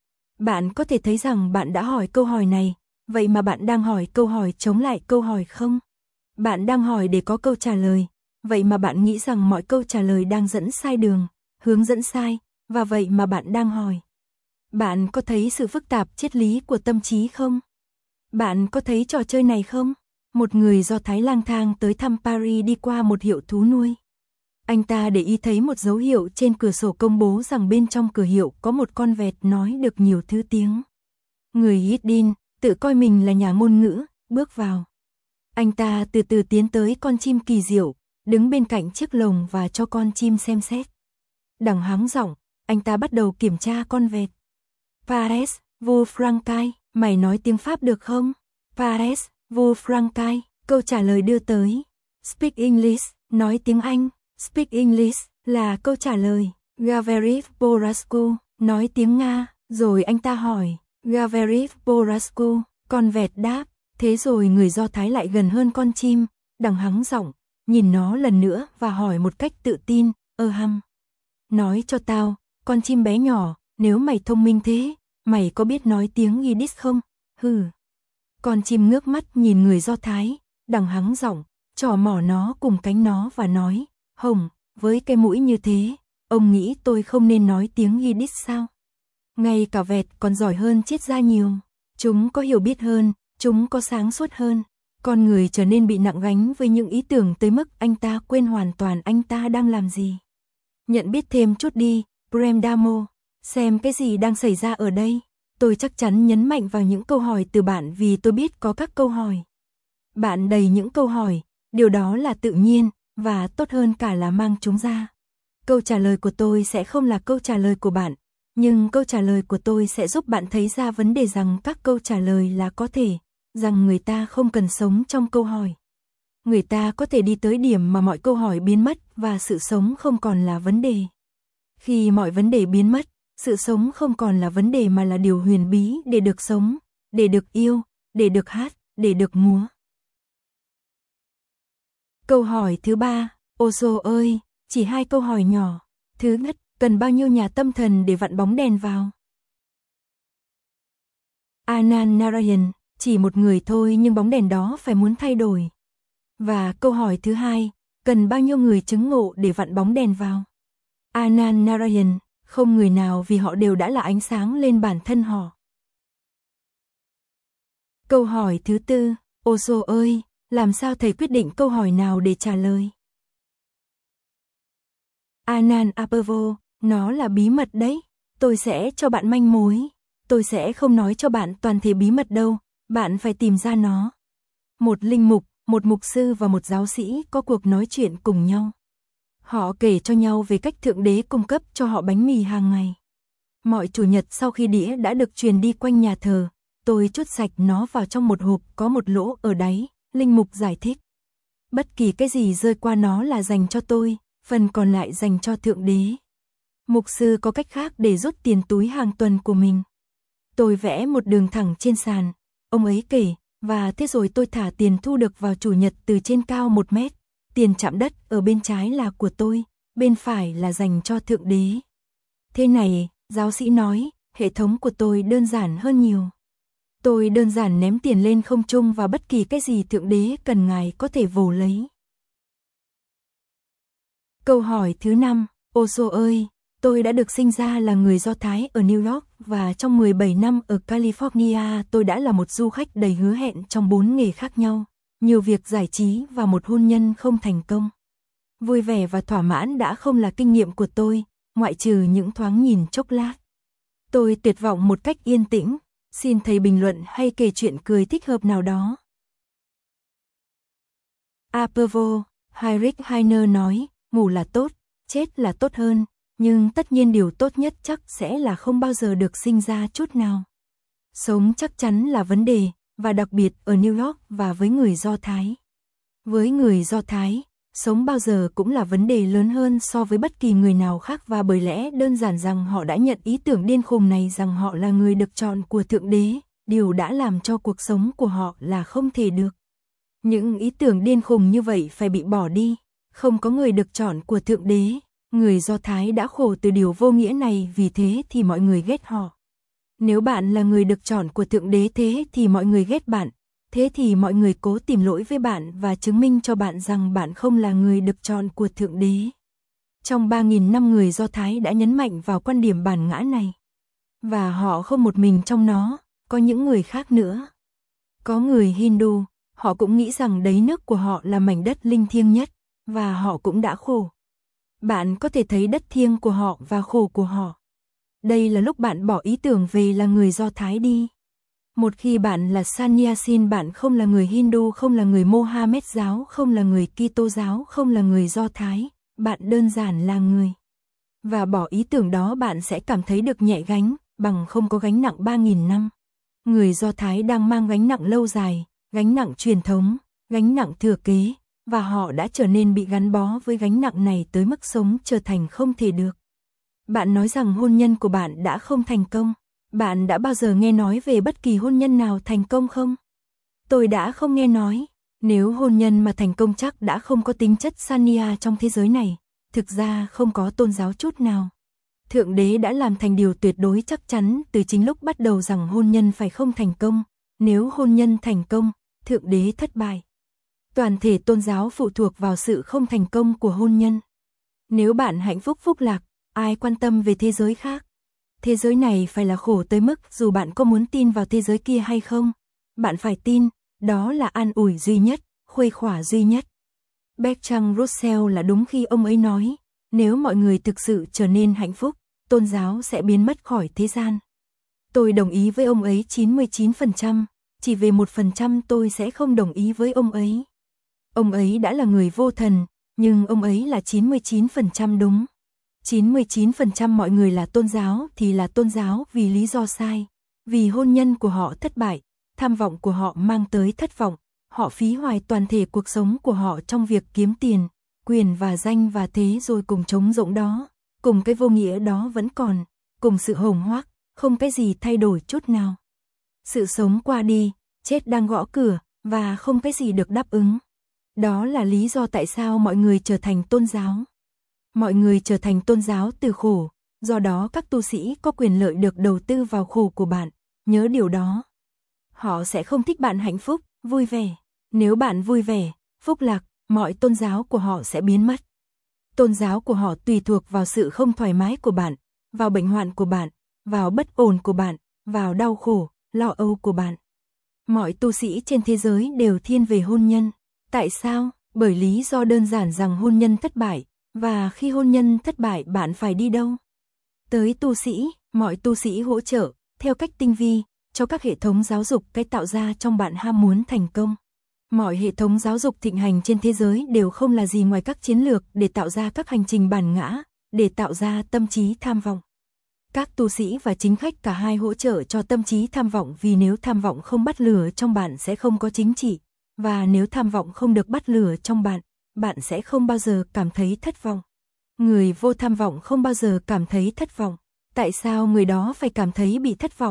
Bạn có thể thấy rằng bạn đã hỏi câu hỏi này, vậy mà bạn đang hỏi câu hỏi chống lại câu hỏi không? Bạn đang hỏi để có câu trả lời, vậy mà bạn nghĩ rằng mọi câu trả lời đang dẫn sai đường, hướng dẫn sai, và vậy mà bạn đang hỏi. Bạn có thấy sự phức tạp triết lý của tâm trí không? Bạn có thấy trò chơi này không? Một người Do Thái lang thang tới thăm Paris đi qua một hiệu thú nuôi. Anh ta để ý thấy một dấu hiệu trên cửa sổ công bố rằng bên trong cửa hiệu có một con vẹt nói được nhiều thứ tiếng. Người Hiddin, tự coi mình là nhà ngôn ngữ, bước vào. Anh ta từ từ tiến tới con chim kỳ diệu, đứng bên cạnh chiếc lồng và cho con chim xem xét. Đằng hắng giọng, anh ta bắt đầu kiểm tra con vẹt. Pares, vous Francais, mày nói tiếng Pháp được không? Pares, vous Francais, câu trả lời đưa tới. Speak English, nói tiếng Anh. Speak English là câu trả lời. Gaverif Borascu, nói tiếng Nga. Rồi anh ta hỏi. Gaverif Borascu, con vẹt đáp. Thế rồi người Do Thái lại gần hơn con chim, đằng hắng giọng, nhìn nó lần nữa và hỏi một cách tự tin. Ơ hăm. Nói cho tao, con chim bé nhỏ, nếu mày thông minh thế, mày có biết nói tiếng Yiddish không? Hừ. Con chim ngước mắt nhìn người Do Thái, đằng hắng giọng, trỏ mỏ nó cùng cánh nó và nói. Hồng, với cái mũi như thế, ông nghĩ tôi không nên nói tiếng Yiddish sao? Ngay cả vẹt còn giỏi hơn triết gia nhiều. Chúng có hiểu biết hơn, chúng có sáng suốt hơn. Con người trở nên bị nặng gánh với những ý tưởng tới mức anh ta quên hoàn toàn anh ta đang làm gì. Nhận biết thêm chút đi, Brendamo, xem cái gì đang xảy ra ở đây. Tôi chắc chắn nhấn mạnh vào những câu hỏi từ bạn vì tôi biết có các câu hỏi. Bạn đầy những câu hỏi, điều đó là tự nhiên. Và tốt hơn cả là mang chúng ra. Câu trả lời của tôi sẽ không là câu trả lời của bạn, nhưng câu trả lời của tôi sẽ giúp bạn thấy ra vấn đề rằng các câu trả lời là có thể, rằng người ta không cần sống trong câu hỏi. Người ta có thể đi tới điểm mà mọi câu hỏi biến mất và sự sống không còn là vấn đề. Khi mọi vấn đề biến mất, sự sống không còn là vấn đề mà là điều huyền bí để được sống, để được yêu, để được hát, để được múa. Câu hỏi thứ ba, Osho ơi, chỉ hai câu hỏi nhỏ. Thứ nhất, cần bao nhiêu nhà tâm thần để vặn bóng đèn vào? Anand Narayan, chỉ một người thôi nhưng bóng đèn đó phải muốn thay đổi. Và câu hỏi thứ hai, cần bao nhiêu người chứng ngộ để vặn bóng đèn vào? Anand Narayan, không người nào vì họ đều đã là ánh sáng lên bản thân họ. Câu hỏi thứ tư, Osho ơi, làm sao thầy quyết định câu hỏi nào để trả lời? Anand Apervo, nó là bí mật đấy. Tôi sẽ cho bạn manh mối. Tôi sẽ không nói cho bạn toàn thể bí mật đâu. Bạn phải tìm ra nó. Một linh mục, một mục sư và một giáo sĩ có cuộc nói chuyện cùng nhau. Họ kể cho nhau về cách Thượng Đế cung cấp cho họ bánh mì hàng ngày. Mọi chủ nhật sau khi đĩa đã được truyền đi quanh nhà thờ, tôi trút sạch nó vào trong một hộp có một lỗ ở đáy. Linh mục giải thích. Bất kỳ cái gì rơi qua nó là dành cho tôi, phần còn lại dành cho Thượng Đế. Mục sư có cách khác để rút tiền túi hàng tuần của mình. Tôi vẽ một đường thẳng trên sàn, ông ấy kể, và thế rồi tôi thả tiền thu được vào chủ nhật từ trên cao một mét, tiền chạm đất ở bên trái là của tôi, bên phải là dành cho Thượng Đế. Thế này, giáo sĩ nói, hệ thống của tôi đơn giản hơn nhiều. Tôi đơn giản ném tiền lên không trung và bất kỳ cái gì Thượng Đế cần Ngài có thể vồ lấy. Câu hỏi thứ năm, Osho ơi, tôi đã được sinh ra là người Do Thái ở New York và trong mười bảy năm ở California tôi đã là một du khách đầy hứa hẹn trong bốn nghề khác nhau, nhiều việc giải trí và một hôn nhân không thành công. Vui vẻ và thỏa mãn đã không là kinh nghiệm của tôi, ngoại trừ những thoáng nhìn chốc lát. Tôi tuyệt vọng một cách yên tĩnh, xin thầy bình luận hay kể chuyện cười thích hợp nào đó. Apervo, Heinrich Heine nói, ngủ là tốt, chết là tốt hơn, nhưng tất nhiên điều tốt nhất chắc sẽ là không bao giờ được sinh ra chút nào. Sống chắc chắn là vấn đề, và đặc biệt ở New York và với người Do Thái. Với người Do Thái, sống bao giờ cũng là vấn đề lớn hơn so với bất kỳ người nào khác và bởi lẽ đơn giản rằng họ đã nhận ý tưởng điên khùng này rằng họ là người được chọn của Thượng Đế, điều đã làm cho cuộc sống của họ là không thể được. Những ý tưởng điên khùng như vậy phải bị bỏ đi, không có người được chọn của Thượng Đế. Người Do Thái đã khổ từ điều vô nghĩa này vì thế thì mọi người ghét họ. Nếu bạn là người được chọn của Thượng Đế thế thì mọi người ghét bạn. Thế thì mọi người cố tìm lỗi với bạn và chứng minh cho bạn rằng bạn không là người được chọn của Thượng Đế. Trong ba nghìn năm người Do Thái đã nhấn mạnh vào quan điểm bản ngã này. Và họ không một mình trong nó, có những người khác nữa. Có người Hindu, họ cũng nghĩ rằng đáy nước của họ là mảnh đất linh thiêng nhất, và họ cũng đã khổ. Bạn có thể thấy đất thiêng của họ và khổ của họ. Đây là lúc bạn bỏ ý tưởng về là người Do Thái đi. Một khi bạn là Sannyasin, bạn không là người Hindu, không là người Mohammed giáo, không là người Kitô giáo, không là người Do Thái, bạn đơn giản là người. Và bỏ ý tưởng đó bạn sẽ cảm thấy được nhẹ gánh, bằng không có gánh nặng ba nghìn năm. Người Do Thái đang mang gánh nặng lâu dài, gánh nặng truyền thống, gánh nặng thừa kế, và họ đã trở nên bị gắn bó với gánh nặng này tới mức sống trở thành không thể được. Bạn nói rằng hôn nhân của bạn đã không thành công. Bạn đã bao giờ nghe nói về bất kỳ hôn nhân nào thành công không? Tôi đã không nghe nói. Nếu hôn nhân mà thành công chắc đã không có tính chất sanya trong thế giới này. Thực ra không có tôn giáo chút nào. Thượng Đế đã làm thành điều tuyệt đối chắc chắn từ chính lúc bắt đầu rằng hôn nhân phải không thành công. Nếu hôn nhân thành công, Thượng Đế thất bại. Toàn thể tôn giáo phụ thuộc vào sự không thành công của hôn nhân. Nếu bạn hạnh phúc phúc lạc, ai quan tâm về thế giới khác? Thế giới này phải là khổ tới mức dù bạn có muốn tin vào thế giới kia hay không. Bạn phải tin, đó là an ủi duy nhất, khuây khỏa duy nhất. Bertrand Russell là đúng khi ông ấy nói, nếu mọi người thực sự trở nên hạnh phúc, tôn giáo sẽ biến mất khỏi thế gian. Tôi đồng ý với ông ấy chín mươi chín phần trăm, chỉ về một phần trăm tôi sẽ không đồng ý với ông ấy. Ông ấy đã là người vô thần, nhưng ông ấy là chín mươi chín phần trăm đúng. chín mươi chín phần trăm mọi người là tôn giáo thì là tôn giáo vì lý do sai. Vì hôn nhân của họ thất bại, tham vọng của họ mang tới thất vọng. Họ phí hoài toàn thể cuộc sống của họ trong việc kiếm tiền, quyền và danh và thế rồi cùng trống rỗng đó. Cùng cái vô nghĩa đó vẫn còn, cùng sự hồng hoác, không cái gì thay đổi chút nào. Sự sống qua đi, chết đang gõ cửa, và không cái gì được đáp ứng. Đó là lý do tại sao mọi người trở thành tôn giáo. Mọi người trở thành tôn giáo từ khổ, do đó các tu sĩ có quyền lợi được đầu tư vào khổ của bạn, nhớ điều đó. Họ sẽ không thích bạn hạnh phúc, vui vẻ. Nếu bạn vui vẻ, phúc lạc, mọi tôn giáo của họ sẽ biến mất. Tôn giáo của họ tùy thuộc vào sự không thoải mái của bạn, vào bệnh hoạn của bạn, vào bất ổn của bạn, vào đau khổ, lo âu của bạn. Mọi tu sĩ trên thế giới đều thiên về hôn nhân. Tại sao? Bởi lý do đơn giản rằng hôn nhân thất bại, và khi hôn nhân thất bại bạn phải đi đâu? Tới tu sĩ, mọi tu sĩ hỗ trợ, theo cách tinh vi, cho các hệ thống giáo dục cái tạo ra trong bạn ham muốn thành công. Mọi hệ thống giáo dục thịnh hành trên thế giới đều không là gì ngoài các chiến lược để tạo ra các hành trình bản ngã, để tạo ra tâm trí tham vọng. Các tu sĩ và chính khách cả hai hỗ trợ cho tâm trí tham vọng vì nếu tham vọng không bắt lửa trong bạn sẽ không có chính trị, và nếu tham vọng không được bắt lửa trong bạn, bạn sẽ không bao giờ cảm thấy thất vọng. Người vô tham vọng không bao giờ cảm thấy thất vọng. Tại sao người đó phải cảm thấy bị thất vọng?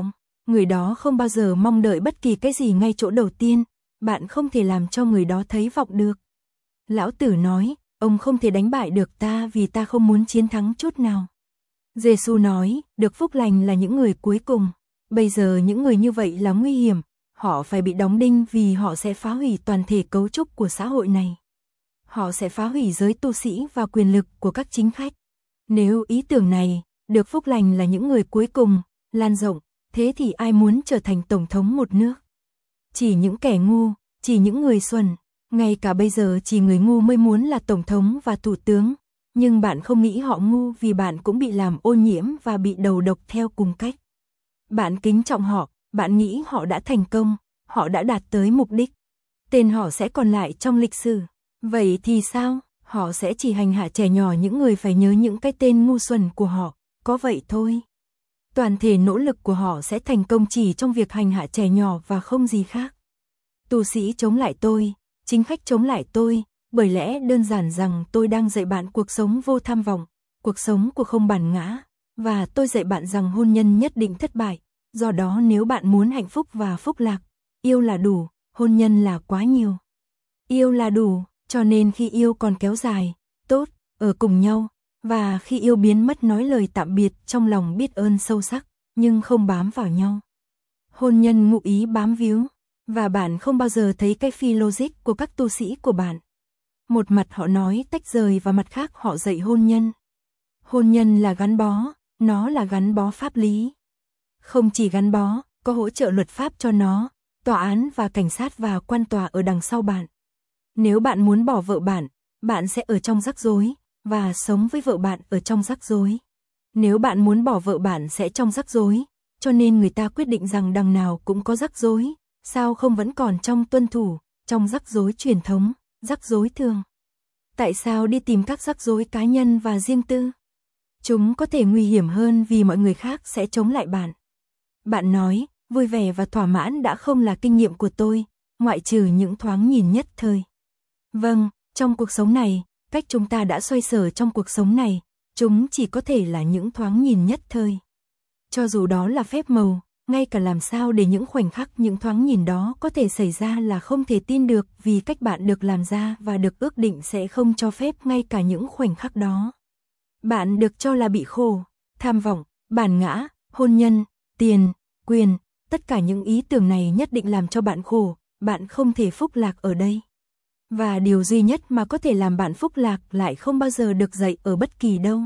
Người đó không bao giờ mong đợi bất kỳ cái gì ngay chỗ đầu tiên, bạn không thể làm cho người đó thấy vọng được. Lão Tử nói, ông không thể đánh bại được ta vì ta không muốn chiến thắng chút nào. Giê-xu nói, được phúc lành là những người cuối cùng. Bây giờ những người như vậy là nguy hiểm, họ phải bị đóng đinh vì họ sẽ phá hủy toàn thể cấu trúc của xã hội này. Họ sẽ phá hủy giới tu sĩ và quyền lực của các chính khách. Nếu ý tưởng này, được phúc lành là những người cuối cùng, lan rộng, thế thì ai muốn trở thành tổng thống một nước? Chỉ những kẻ ngu, chỉ những người xuẩn, ngay cả bây giờ chỉ người ngu mới muốn là tổng thống và thủ tướng, nhưng bạn không nghĩ họ ngu vì bạn cũng bị làm ô nhiễm và bị đầu độc theo cùng cách. Bạn kính trọng họ, bạn nghĩ họ đã thành công, họ đã đạt tới mục đích. Tên họ sẽ còn lại trong lịch sử. Vậy thì sao? Họ sẽ chỉ hành hạ trẻ nhỏ, những người phải nhớ những cái tên ngu xuẩn của họ, có vậy thôi. Toàn thể nỗ lực của họ sẽ thành công chỉ trong việc hành hạ trẻ nhỏ và không gì khác. Tu sĩ chống lại tôi, chính khách chống lại tôi, bởi lẽ đơn giản rằng tôi đang dạy bạn cuộc sống vô tham vọng, cuộc sống của không bản ngã, và tôi dạy bạn rằng hôn nhân nhất định thất bại. Do đó nếu bạn muốn hạnh phúc và phúc lạc, yêu là đủ, hôn nhân là quá nhiều. Yêu là đủ, cho nên khi yêu còn kéo dài, tốt, ở cùng nhau, và khi yêu biến mất nói lời tạm biệt trong lòng biết ơn sâu sắc, nhưng không bám vào nhau. Hôn nhân ngụ ý bám víu, và bạn không bao giờ thấy cái phi logic của các tu sĩ của bạn. Một mặt họ nói tách rời và mặt khác họ dạy hôn nhân. Hôn nhân là gắn bó, nó là gắn bó pháp lý. Không chỉ gắn bó, có hỗ trợ luật pháp cho nó, tòa án và cảnh sát và quan tòa ở đằng sau bạn. Nếu bạn muốn bỏ vợ bạn, bạn sẽ ở trong rắc rối, và sống với vợ bạn ở trong rắc rối. Nếu bạn muốn bỏ vợ bạn sẽ trong rắc rối, cho nên người ta quyết định rằng đằng nào cũng có rắc rối, sao không vẫn còn trong tuân thủ, trong rắc rối truyền thống, rắc rối thường. Tại sao đi tìm các rắc rối cá nhân và riêng tư? Chúng có thể nguy hiểm hơn vì mọi người khác sẽ chống lại bạn. Bạn nói, vui vẻ và thỏa mãn đã không là kinh nghiệm của tôi, ngoại trừ những thoáng nhìn nhất thời. Vâng, trong cuộc sống này, cách chúng ta đã xoay sở trong cuộc sống này, chúng chỉ có thể là những thoáng nhìn nhất thời. Cho dù đó là phép màu, ngay cả làm sao để những khoảnh khắc những thoáng nhìn đó có thể xảy ra là không thể tin được vì cách bạn được làm ra và được ước định sẽ không cho phép ngay cả những khoảnh khắc đó. Bạn được cho là bị khổ, tham vọng, bản ngã, hôn nhân, tiền, quyền, tất cả những ý tưởng này nhất định làm cho bạn khổ, bạn không thể phúc lạc ở đây. Và điều duy nhất mà có thể làm bạn phúc lạc lại không bao giờ được dạy ở bất kỳ đâu.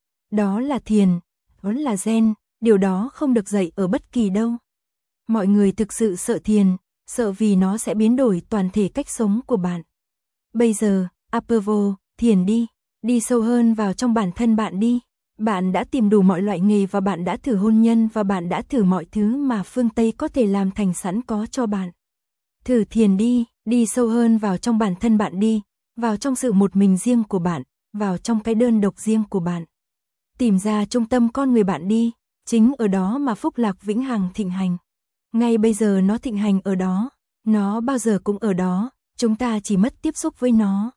Đó là thiền, đó là Zen, điều đó không được dạy ở bất kỳ đâu. Mọi người thực sự sợ thiền, sợ vì nó sẽ biến đổi toàn thể cách sống của bạn. Bây giờ, Apervo, thiền đi, đi sâu hơn vào trong bản thân bạn đi. Bạn đã tìm đủ mọi loại nghề và bạn đã thử hôn nhân và bạn đã thử mọi thứ mà phương Tây có thể làm thành sẵn có cho bạn. Thử thiền đi, đi sâu hơn vào trong bản thân bạn đi, vào trong sự một mình riêng của bạn, vào trong cái đơn độc riêng của bạn. Tìm ra trung tâm con người bạn đi, chính ở đó mà phúc lạc vĩnh hằng thịnh hành. Ngay bây giờ nó thịnh hành ở đó, nó bao giờ cũng ở đó, chúng ta chỉ mất tiếp xúc với nó.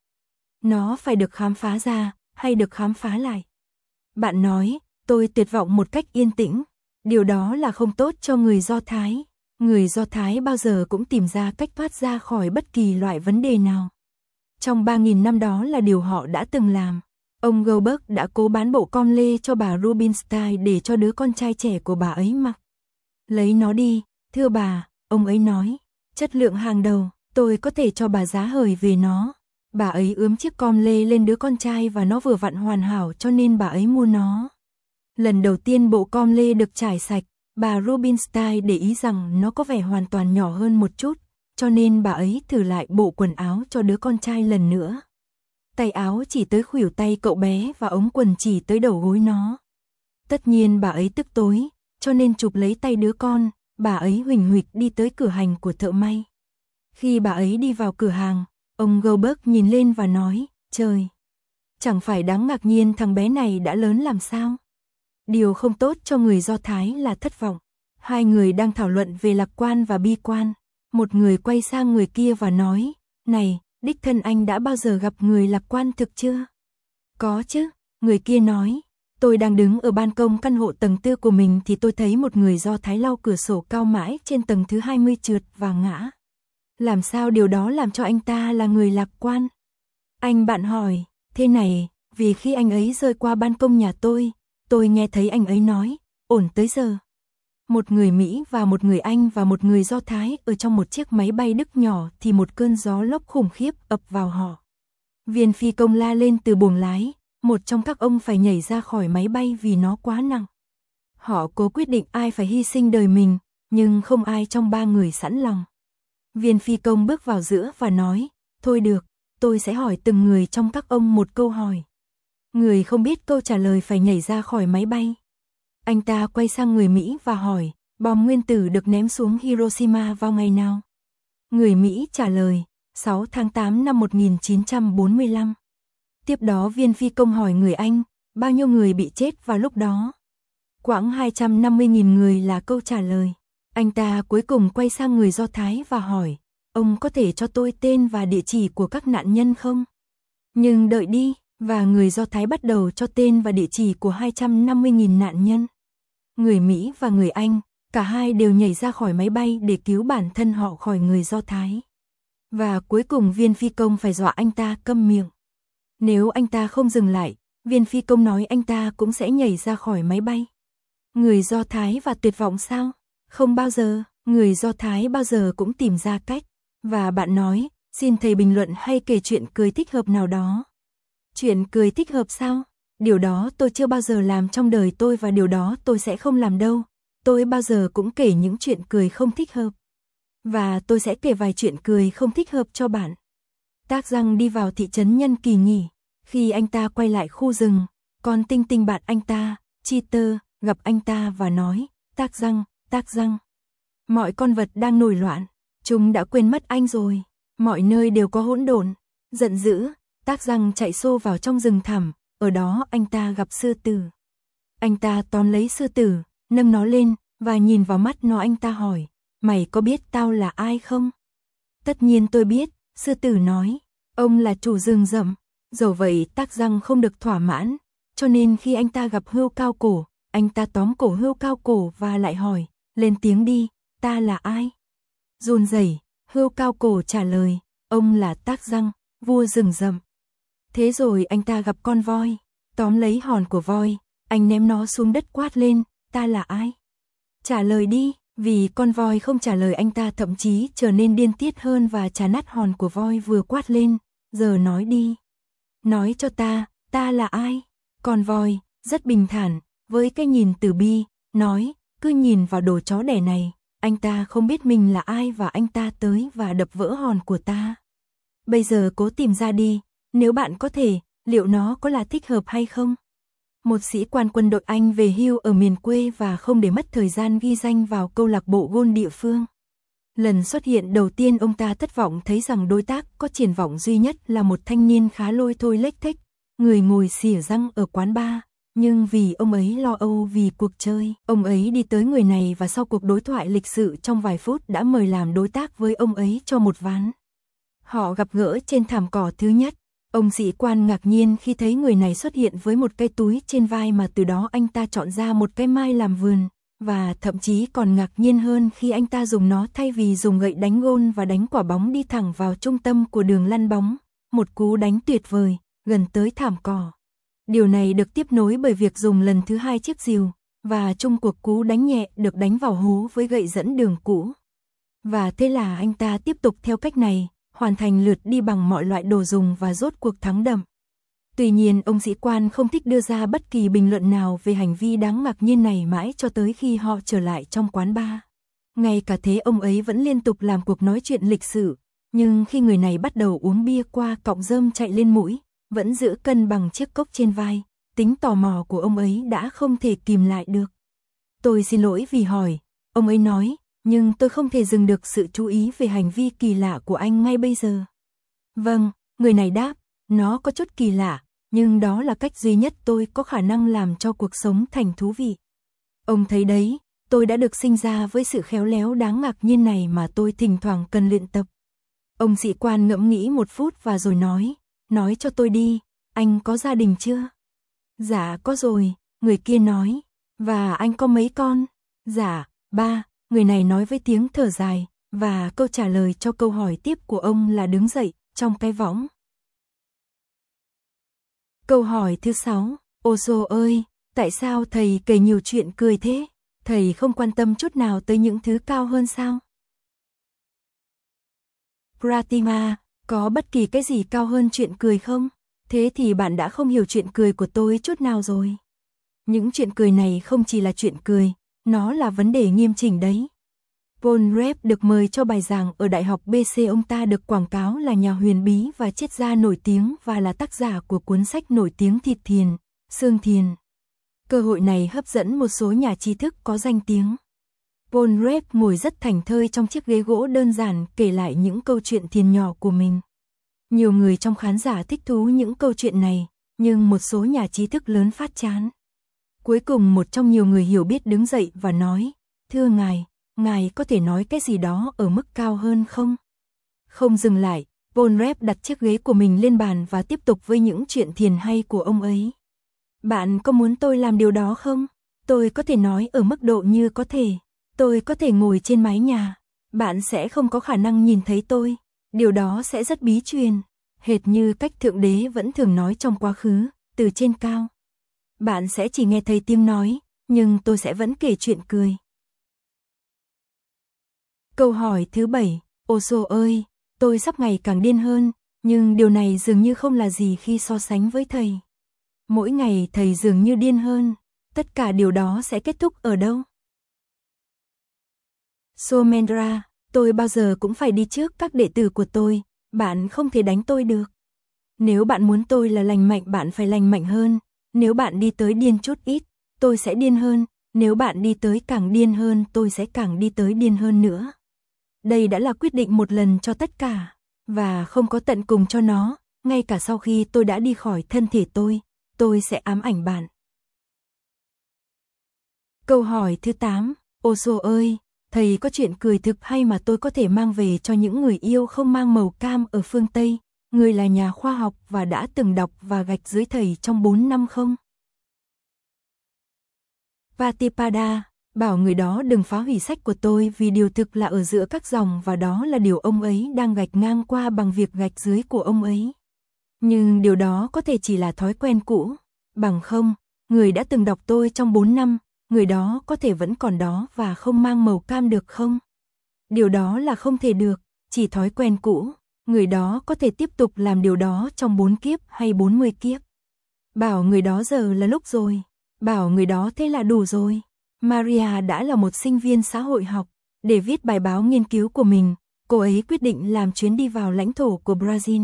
Nó phải được khám phá ra, hay được khám phá lại. Bạn nói, tôi tuyệt vọng một cách yên tĩnh, điều đó là không tốt cho người Do Thái. Người Do Thái bao giờ cũng tìm ra cách thoát ra khỏi bất kỳ loại vấn đề nào. Trong ba nghìn năm đó là điều họ đã từng làm. Ông Goldberg đã cố bán bộ com lê cho bà Rubinstein để cho đứa con trai trẻ của bà ấy mặc. Lấy nó đi, thưa bà, ông ấy nói. Chất lượng hàng đầu, tôi có thể cho bà giá hời về nó. Bà ấy ướm chiếc com lê lên đứa con trai và nó vừa vặn hoàn hảo cho nên bà ấy mua nó. Lần đầu tiên bộ com lê được trải sạch, bà Rubinstein để ý rằng nó có vẻ hoàn toàn nhỏ hơn một chút, cho nên bà ấy thử lại bộ quần áo cho đứa con trai lần nữa. Tay áo chỉ tới khuỷu tay cậu bé và ống quần chỉ tới đầu gối nó. Tất nhiên bà ấy tức tối, cho nên chụp lấy tay đứa con, bà ấy huỳnh huỵch đi tới cửa hàng của thợ may. Khi bà ấy đi vào cửa hàng, ông Goldberg nhìn lên và nói, trời, chẳng phải đáng ngạc nhiên thằng bé này đã lớn làm sao? Điều không tốt cho người Do Thái là thất vọng. Hai người đang thảo luận về lạc quan và bi quan. Một người quay sang người kia và nói, này, đích thân anh đã bao giờ gặp người lạc quan thực chưa? Có chứ, người kia nói, Tôi đang đứng ở ban công căn hộ tầng tư của mình thì tôi thấy một người Do Thái lau cửa sổ cao mãi trên tầng thứ hai mươi trượt và ngã. Làm sao điều đó làm cho anh ta là người lạc quan? Anh bạn hỏi, thế này, vì khi anh ấy rơi qua ban công nhà tôi, tôi nghe thấy anh ấy nói, ổn tới giờ. Một người Mỹ và một người Anh và một người Do Thái ở trong một chiếc máy bay Đức nhỏ thì một cơn gió lốc khủng khiếp ập vào họ. Viên phi công la lên từ buồng lái, một trong các ông phải nhảy ra khỏi máy bay vì nó quá nặng. Họ cố quyết định ai phải hy sinh đời mình, nhưng không ai trong ba người sẵn lòng. Viên phi công bước vào giữa và nói, thôi được, tôi sẽ hỏi từng người trong các ông một câu hỏi. Người không biết câu trả lời phải nhảy ra khỏi máy bay. Anh ta quay sang người Mỹ và hỏi, bom nguyên tử được ném xuống Hiroshima vào ngày nào? Người Mỹ trả lời, sáu tháng tám năm một nghìn chín trăm bốn mươi lăm. Tiếp đó viên phi công hỏi người Anh, bao nhiêu người bị chết vào lúc đó? Khoảng hai trăm năm mươi nghìn người là câu trả lời. Anh ta cuối cùng quay sang người Do Thái và hỏi, ông có thể cho tôi tên và địa chỉ của các nạn nhân không? Nhưng đợi đi, và người Do Thái bắt đầu cho tên và địa chỉ của hai trăm năm mươi nghìn nạn nhân. Người Mỹ và người Anh, cả hai đều nhảy ra khỏi máy bay để cứu bản thân họ khỏi người Do Thái. Và cuối cùng viên phi công phải dọa anh ta câm miệng. Nếu anh ta không dừng lại, viên phi công nói anh ta cũng sẽ nhảy ra khỏi máy bay. Người Do Thái và tuyệt vọng sao? Không bao giờ, người Do Thái bao giờ cũng tìm ra cách. Và bạn nói, xin thầy bình luận hay kể chuyện cười thích hợp nào đó. Chuyện cười thích hợp sao? Điều đó tôi chưa bao giờ làm trong đời tôi và điều đó tôi sẽ không làm đâu. Tôi bao giờ cũng kể những chuyện cười không thích hợp. Và tôi sẽ kể vài chuyện cười không thích hợp cho bạn. Tác Răng đi vào thị trấn nhân kỳ nghỉ. Khi anh ta quay lại khu rừng, con Tinh Tinh bạn anh ta, Cheater, gặp anh ta và nói, Tác Răng, Tác Răng. Mọi con vật đang nổi loạn, chúng đã quên mất anh rồi, mọi nơi đều có hỗn độn. Giận dữ, Tác Răng chạy xô vào trong rừng thẳm, ở đó anh ta gặp sư tử. Anh ta tóm lấy sư tử, nâng nó lên, và nhìn vào mắt nó anh ta hỏi, mày có biết tao là ai không? Tất nhiên tôi biết, sư tử nói, ông là chủ rừng rậm. Dẫu vậy Tác Răng không được thỏa mãn, cho nên khi anh ta gặp hươu cao cổ, anh ta tóm cổ hươu cao cổ và lại hỏi, lên tiếng đi, ta là ai? Run rẩy, hươu cao cổ trả lời, ông là Tác Răng, vua rừng rậm. Thế rồi anh ta gặp con voi, tóm lấy hòn của voi, anh ném nó xuống đất quát lên, ta là ai? Trả lời đi, vì con voi không trả lời anh ta thậm chí trở nên điên tiết hơn và trà nát hòn của voi vừa quát lên, giờ nói đi. Nói cho ta, ta là ai? Con voi, rất bình thản, với cái nhìn từ bi, nói, cứ nhìn vào đồ chó đẻ này, anh ta không biết mình là ai và anh ta tới và đập vỡ hòn của ta. Bây giờ cố tìm ra đi, nếu bạn có thể, liệu nó có là thích hợp hay không? Một sĩ quan quân đội Anh về hưu ở miền quê và không để mất thời gian ghi danh vào câu lạc bộ gôn địa phương. Lần xuất hiện đầu tiên ông ta thất vọng thấy rằng đối tác có triển vọng duy nhất là một thanh niên khá lôi thôi lếch thếch, người ngồi xỉa răng ở quán bar, nhưng vì ông ấy lo âu vì cuộc chơi, ông ấy đi tới người này và sau cuộc đối thoại lịch sự trong vài phút đã mời làm đối tác với ông ấy cho một ván. Họ gặp gỡ trên thảm cỏ thứ nhất. Ông sĩ quan ngạc nhiên khi thấy người này xuất hiện với một cái túi trên vai mà từ đó anh ta chọn ra một cái mai làm vườn, và thậm chí còn ngạc nhiên hơn khi anh ta dùng nó thay vì dùng gậy đánh gôn và đánh quả bóng đi thẳng vào trung tâm của đường lăn bóng, một cú đánh tuyệt vời, gần tới thảm cỏ. Điều này được tiếp nối bởi việc dùng lần thứ hai chiếc rìu, và chung cuộc cú đánh nhẹ được đánh vào hố với gậy dẫn đường cũ. Và thế là anh ta tiếp tục theo cách này, hoàn thành lượt đi bằng mọi loại đồ dùng và rốt cuộc thắng đậm. Tuy nhiên ông sĩ quan không thích đưa ra bất kỳ bình luận nào về hành vi đáng ngạc nhiên này mãi cho tới khi họ trở lại trong quán bar. Ngay cả thế ông ấy vẫn liên tục làm cuộc nói chuyện lịch sự, nhưng khi người này bắt đầu uống bia qua cọng rơm chạy lên mũi, vẫn giữ cân bằng chiếc cốc trên vai, tính tò mò của ông ấy đã không thể kìm lại được. Tôi xin lỗi vì hỏi, ông ấy nói, nhưng tôi không thể dừng được sự chú ý về hành vi kỳ lạ của anh ngay bây giờ. Vâng, người này đáp, nó có chút kỳ lạ, nhưng đó là cách duy nhất tôi có khả năng làm cho cuộc sống thành thú vị. Ông thấy đấy, tôi đã được sinh ra với sự khéo léo đáng ngạc nhiên này mà tôi thỉnh thoảng cần luyện tập. Ông sĩ quan ngẫm nghĩ một phút và rồi nói, nói cho tôi đi, anh có gia đình chưa? Dạ có rồi, Người kia nói, và anh có mấy con? Dạ, ba, người này nói với tiếng thở dài, và câu trả lời cho câu hỏi tiếp của ông là đứng dậy, trong cái võng. Câu hỏi thứ sáu, Osho ơi, tại sao thầy kể nhiều chuyện cười thế? Thầy không quan tâm chút nào tới những thứ cao hơn sao? Pratima, có bất kỳ cái gì cao hơn chuyện cười không? Thế thì bạn đã không hiểu chuyện cười của tôi chút nào rồi. Những chuyện cười này không chỉ là chuyện cười, nó là vấn đề nghiêm chỉnh đấy. Paul Rep được mời cho bài giảng ở Đại học bê xê. Ông ta được quảng cáo là nhà huyền bí và triết gia nổi tiếng và là tác giả của cuốn sách nổi tiếng Thịt Thiền, Xương Thiền. Cơ hội này hấp dẫn một số nhà trí thức có danh tiếng. Paul Rep ngồi rất thảnh thơi trong chiếc ghế gỗ đơn giản kể lại những câu chuyện thiền nhỏ của mình. Nhiều người trong khán giả thích thú những câu chuyện này, nhưng một số nhà trí thức lớn phát chán. Cuối cùng một trong nhiều người hiểu biết đứng dậy và nói, thưa ngài, ngài có thể nói cái gì đó ở mức cao hơn không? Không dừng lại, Paul Rep đặt chiếc ghế của mình lên bàn và tiếp tục với những chuyện thiền hay của ông ấy. Bạn có muốn tôi làm điều đó không? Tôi có thể nói ở mức độ như có thể. Tôi có thể ngồi trên mái nhà. Bạn sẽ không có khả năng nhìn thấy tôi. Điều đó sẽ rất bí truyền. Hệt như cách Thượng Đế vẫn thường nói trong quá khứ, từ trên cao. Bạn sẽ chỉ nghe thấy tiếng nói, nhưng tôi sẽ vẫn kể chuyện cười. Câu hỏi thứ bảy, Osho ơi, tôi sắp ngày càng điên hơn, nhưng điều này dường như không là gì khi so sánh với thầy. Mỗi ngày thầy dường như điên hơn, tất cả điều đó sẽ kết thúc ở đâu? Somendra, tôi bao giờ cũng phải đi trước các đệ tử của tôi, bạn không thể đánh tôi được. Nếu bạn muốn tôi là lành mạnh bạn phải lành mạnh hơn, nếu bạn đi tới điên chút ít, tôi sẽ điên hơn, nếu bạn đi tới càng điên hơn tôi sẽ càng đi tới điên hơn nữa. Đây đã là quyết định một lần cho tất cả, và không có tận cùng cho nó, ngay cả sau khi tôi đã đi khỏi thân thể tôi, tôi sẽ ám ảnh bạn. Câu hỏi thứ tám, Osho ơi, thầy có chuyện cười thực hay mà tôi có thể mang về cho những người yêu không mang màu cam ở phương Tây, người là nhà khoa học và đã từng đọc và gạch dưới thầy trong bốn năm không? Patipada, bảo người đó đừng phá hủy sách của tôi vì điều thực là ở giữa các dòng và đó là điều ông ấy đang gạch ngang qua bằng việc gạch dưới của ông ấy. Nhưng điều đó có thể chỉ là thói quen cũ, bằng không, người đã từng đọc tôi trong bốn năm, người đó có thể vẫn còn đó và không mang màu cam được không? Điều đó là không thể được, chỉ thói quen cũ, người đó có thể tiếp tục làm điều đó trong bốn kiếp hay bốn mươi kiếp. Bảo người đó giờ là lúc rồi, bảo người đó thế là đủ rồi. Maria đã là một sinh viên xã hội học, để viết bài báo nghiên cứu của mình, cô ấy quyết định làm chuyến đi vào lãnh thổ của Brazil.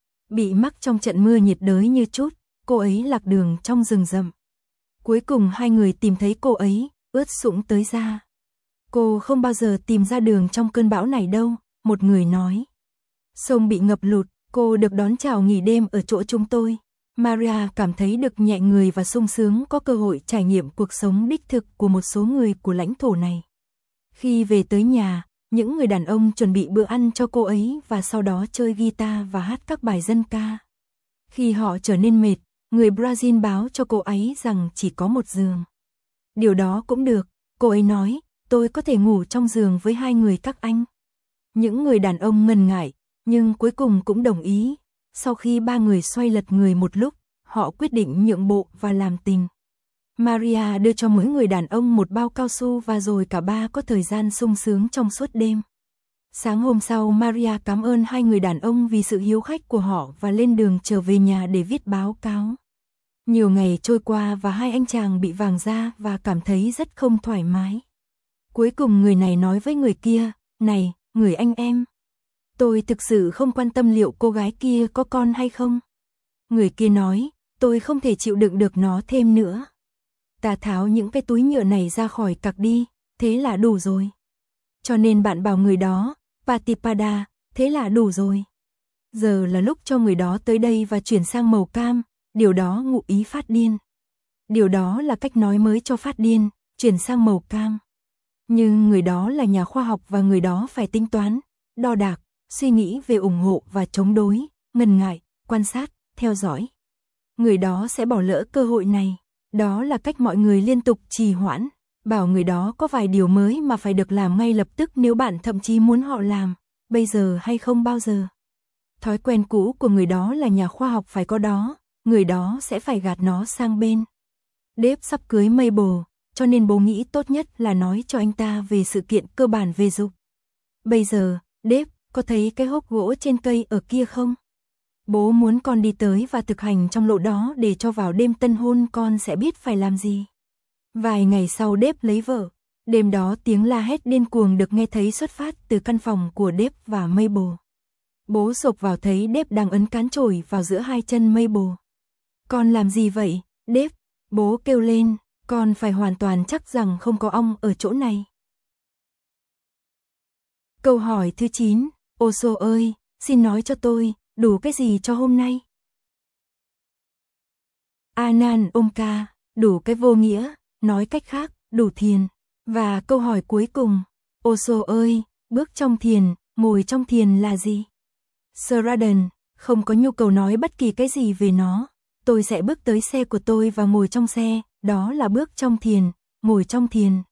Bị mắc trong trận mưa nhiệt đới như chút, cô ấy lạc đường trong rừng rậm. Cuối cùng hai người tìm thấy cô ấy, ướt sũng tới da. Cô không bao giờ tìm ra đường trong cơn bão này đâu, một người nói. Sông bị ngập lụt, cô được đón chào nghỉ đêm ở chỗ chúng tôi. Maria cảm thấy được nhẹ người và sung sướng có cơ hội trải nghiệm cuộc sống đích thực của một số người của lãnh thổ này. Khi về tới nhà, những người đàn ông chuẩn bị bữa ăn cho cô ấy và sau đó chơi guitar và hát các bài dân ca. Khi họ trở nên mệt, người Brazil báo cho cô ấy rằng chỉ có một giường. Điều đó cũng được, cô ấy nói, tôi có thể ngủ trong giường với hai người các anh. Những người đàn ông ngần ngại, nhưng cuối cùng cũng đồng ý. Sau khi ba người xoay lật người một lúc, họ quyết định nhượng bộ và làm tình. Maria đưa cho mỗi người đàn ông một bao cao su và rồi cả ba có thời gian sung sướng trong suốt đêm. Sáng hôm sau Maria cảm ơn hai người đàn ông vì sự hiếu khách của họ và lên đường trở về nhà để viết báo cáo. Nhiều ngày trôi qua và hai anh chàng bị vàng da và cảm thấy rất không thoải mái. Cuối cùng người này nói với người kia, này, người anh em. Tôi thực sự không quan tâm liệu cô gái kia có con hay không. Người kia nói, tôi không thể chịu đựng được nó thêm nữa. Ta tháo những cái túi nhựa này ra khỏi cặc đi, thế là đủ rồi. Cho nên bạn bảo người đó, Patipada, thế là đủ rồi. Giờ là lúc cho người đó tới đây và chuyển sang màu cam, điều đó ngụ ý phát điên. Điều đó là cách nói mới cho phát điên, chuyển sang màu cam. Nhưng người đó là nhà khoa học và người đó phải tính toán, đo đạc, suy nghĩ về ủng hộ và chống đối, ngần ngại, quan sát, theo dõi. Người đó sẽ bỏ lỡ cơ hội này. Đó là cách mọi người liên tục trì hoãn, bảo người đó có vài điều mới mà phải được làm ngay lập tức nếu bạn thậm chí muốn họ làm, bây giờ hay không bao giờ. Thói quen cũ của người đó là nhà khoa học phải có đó, người đó sẽ phải gạt nó sang bên. Dave sắp cưới Mabel, cho nên bố nghĩ tốt nhất là nói cho anh ta về sự kiện cơ bản về dục. Bây giờ, Dave, có thấy cái hốc gỗ trên cây ở kia không? Bố muốn con đi tới và thực hành trong lỗ đó để cho vào đêm tân hôn con sẽ biết phải làm gì. Vài ngày sau Dave lấy vợ, đêm đó tiếng la hét điên cuồng được nghe thấy xuất phát từ căn phòng của Dave và Mabel. Bố sộc vào thấy Dave đang ấn cán chổi vào giữa hai chân Mabel. Con làm gì vậy, Dave? Bố kêu lên, con phải hoàn toàn chắc rằng không có ong ở chỗ này. Câu hỏi thứ chín, Osho ơi, xin nói cho tôi, đủ cái gì cho hôm nay? Anand Omkar, đủ cái vô nghĩa, nói cách khác, đủ thiền. Và câu hỏi cuối cùng, Osho ơi, bước trong thiền, ngồi trong thiền là gì? Shraddha, không có nhu cầu nói bất kỳ cái gì về nó. Tôi sẽ bước tới xe của tôi và ngồi trong xe, đó là bước trong thiền, ngồi trong thiền.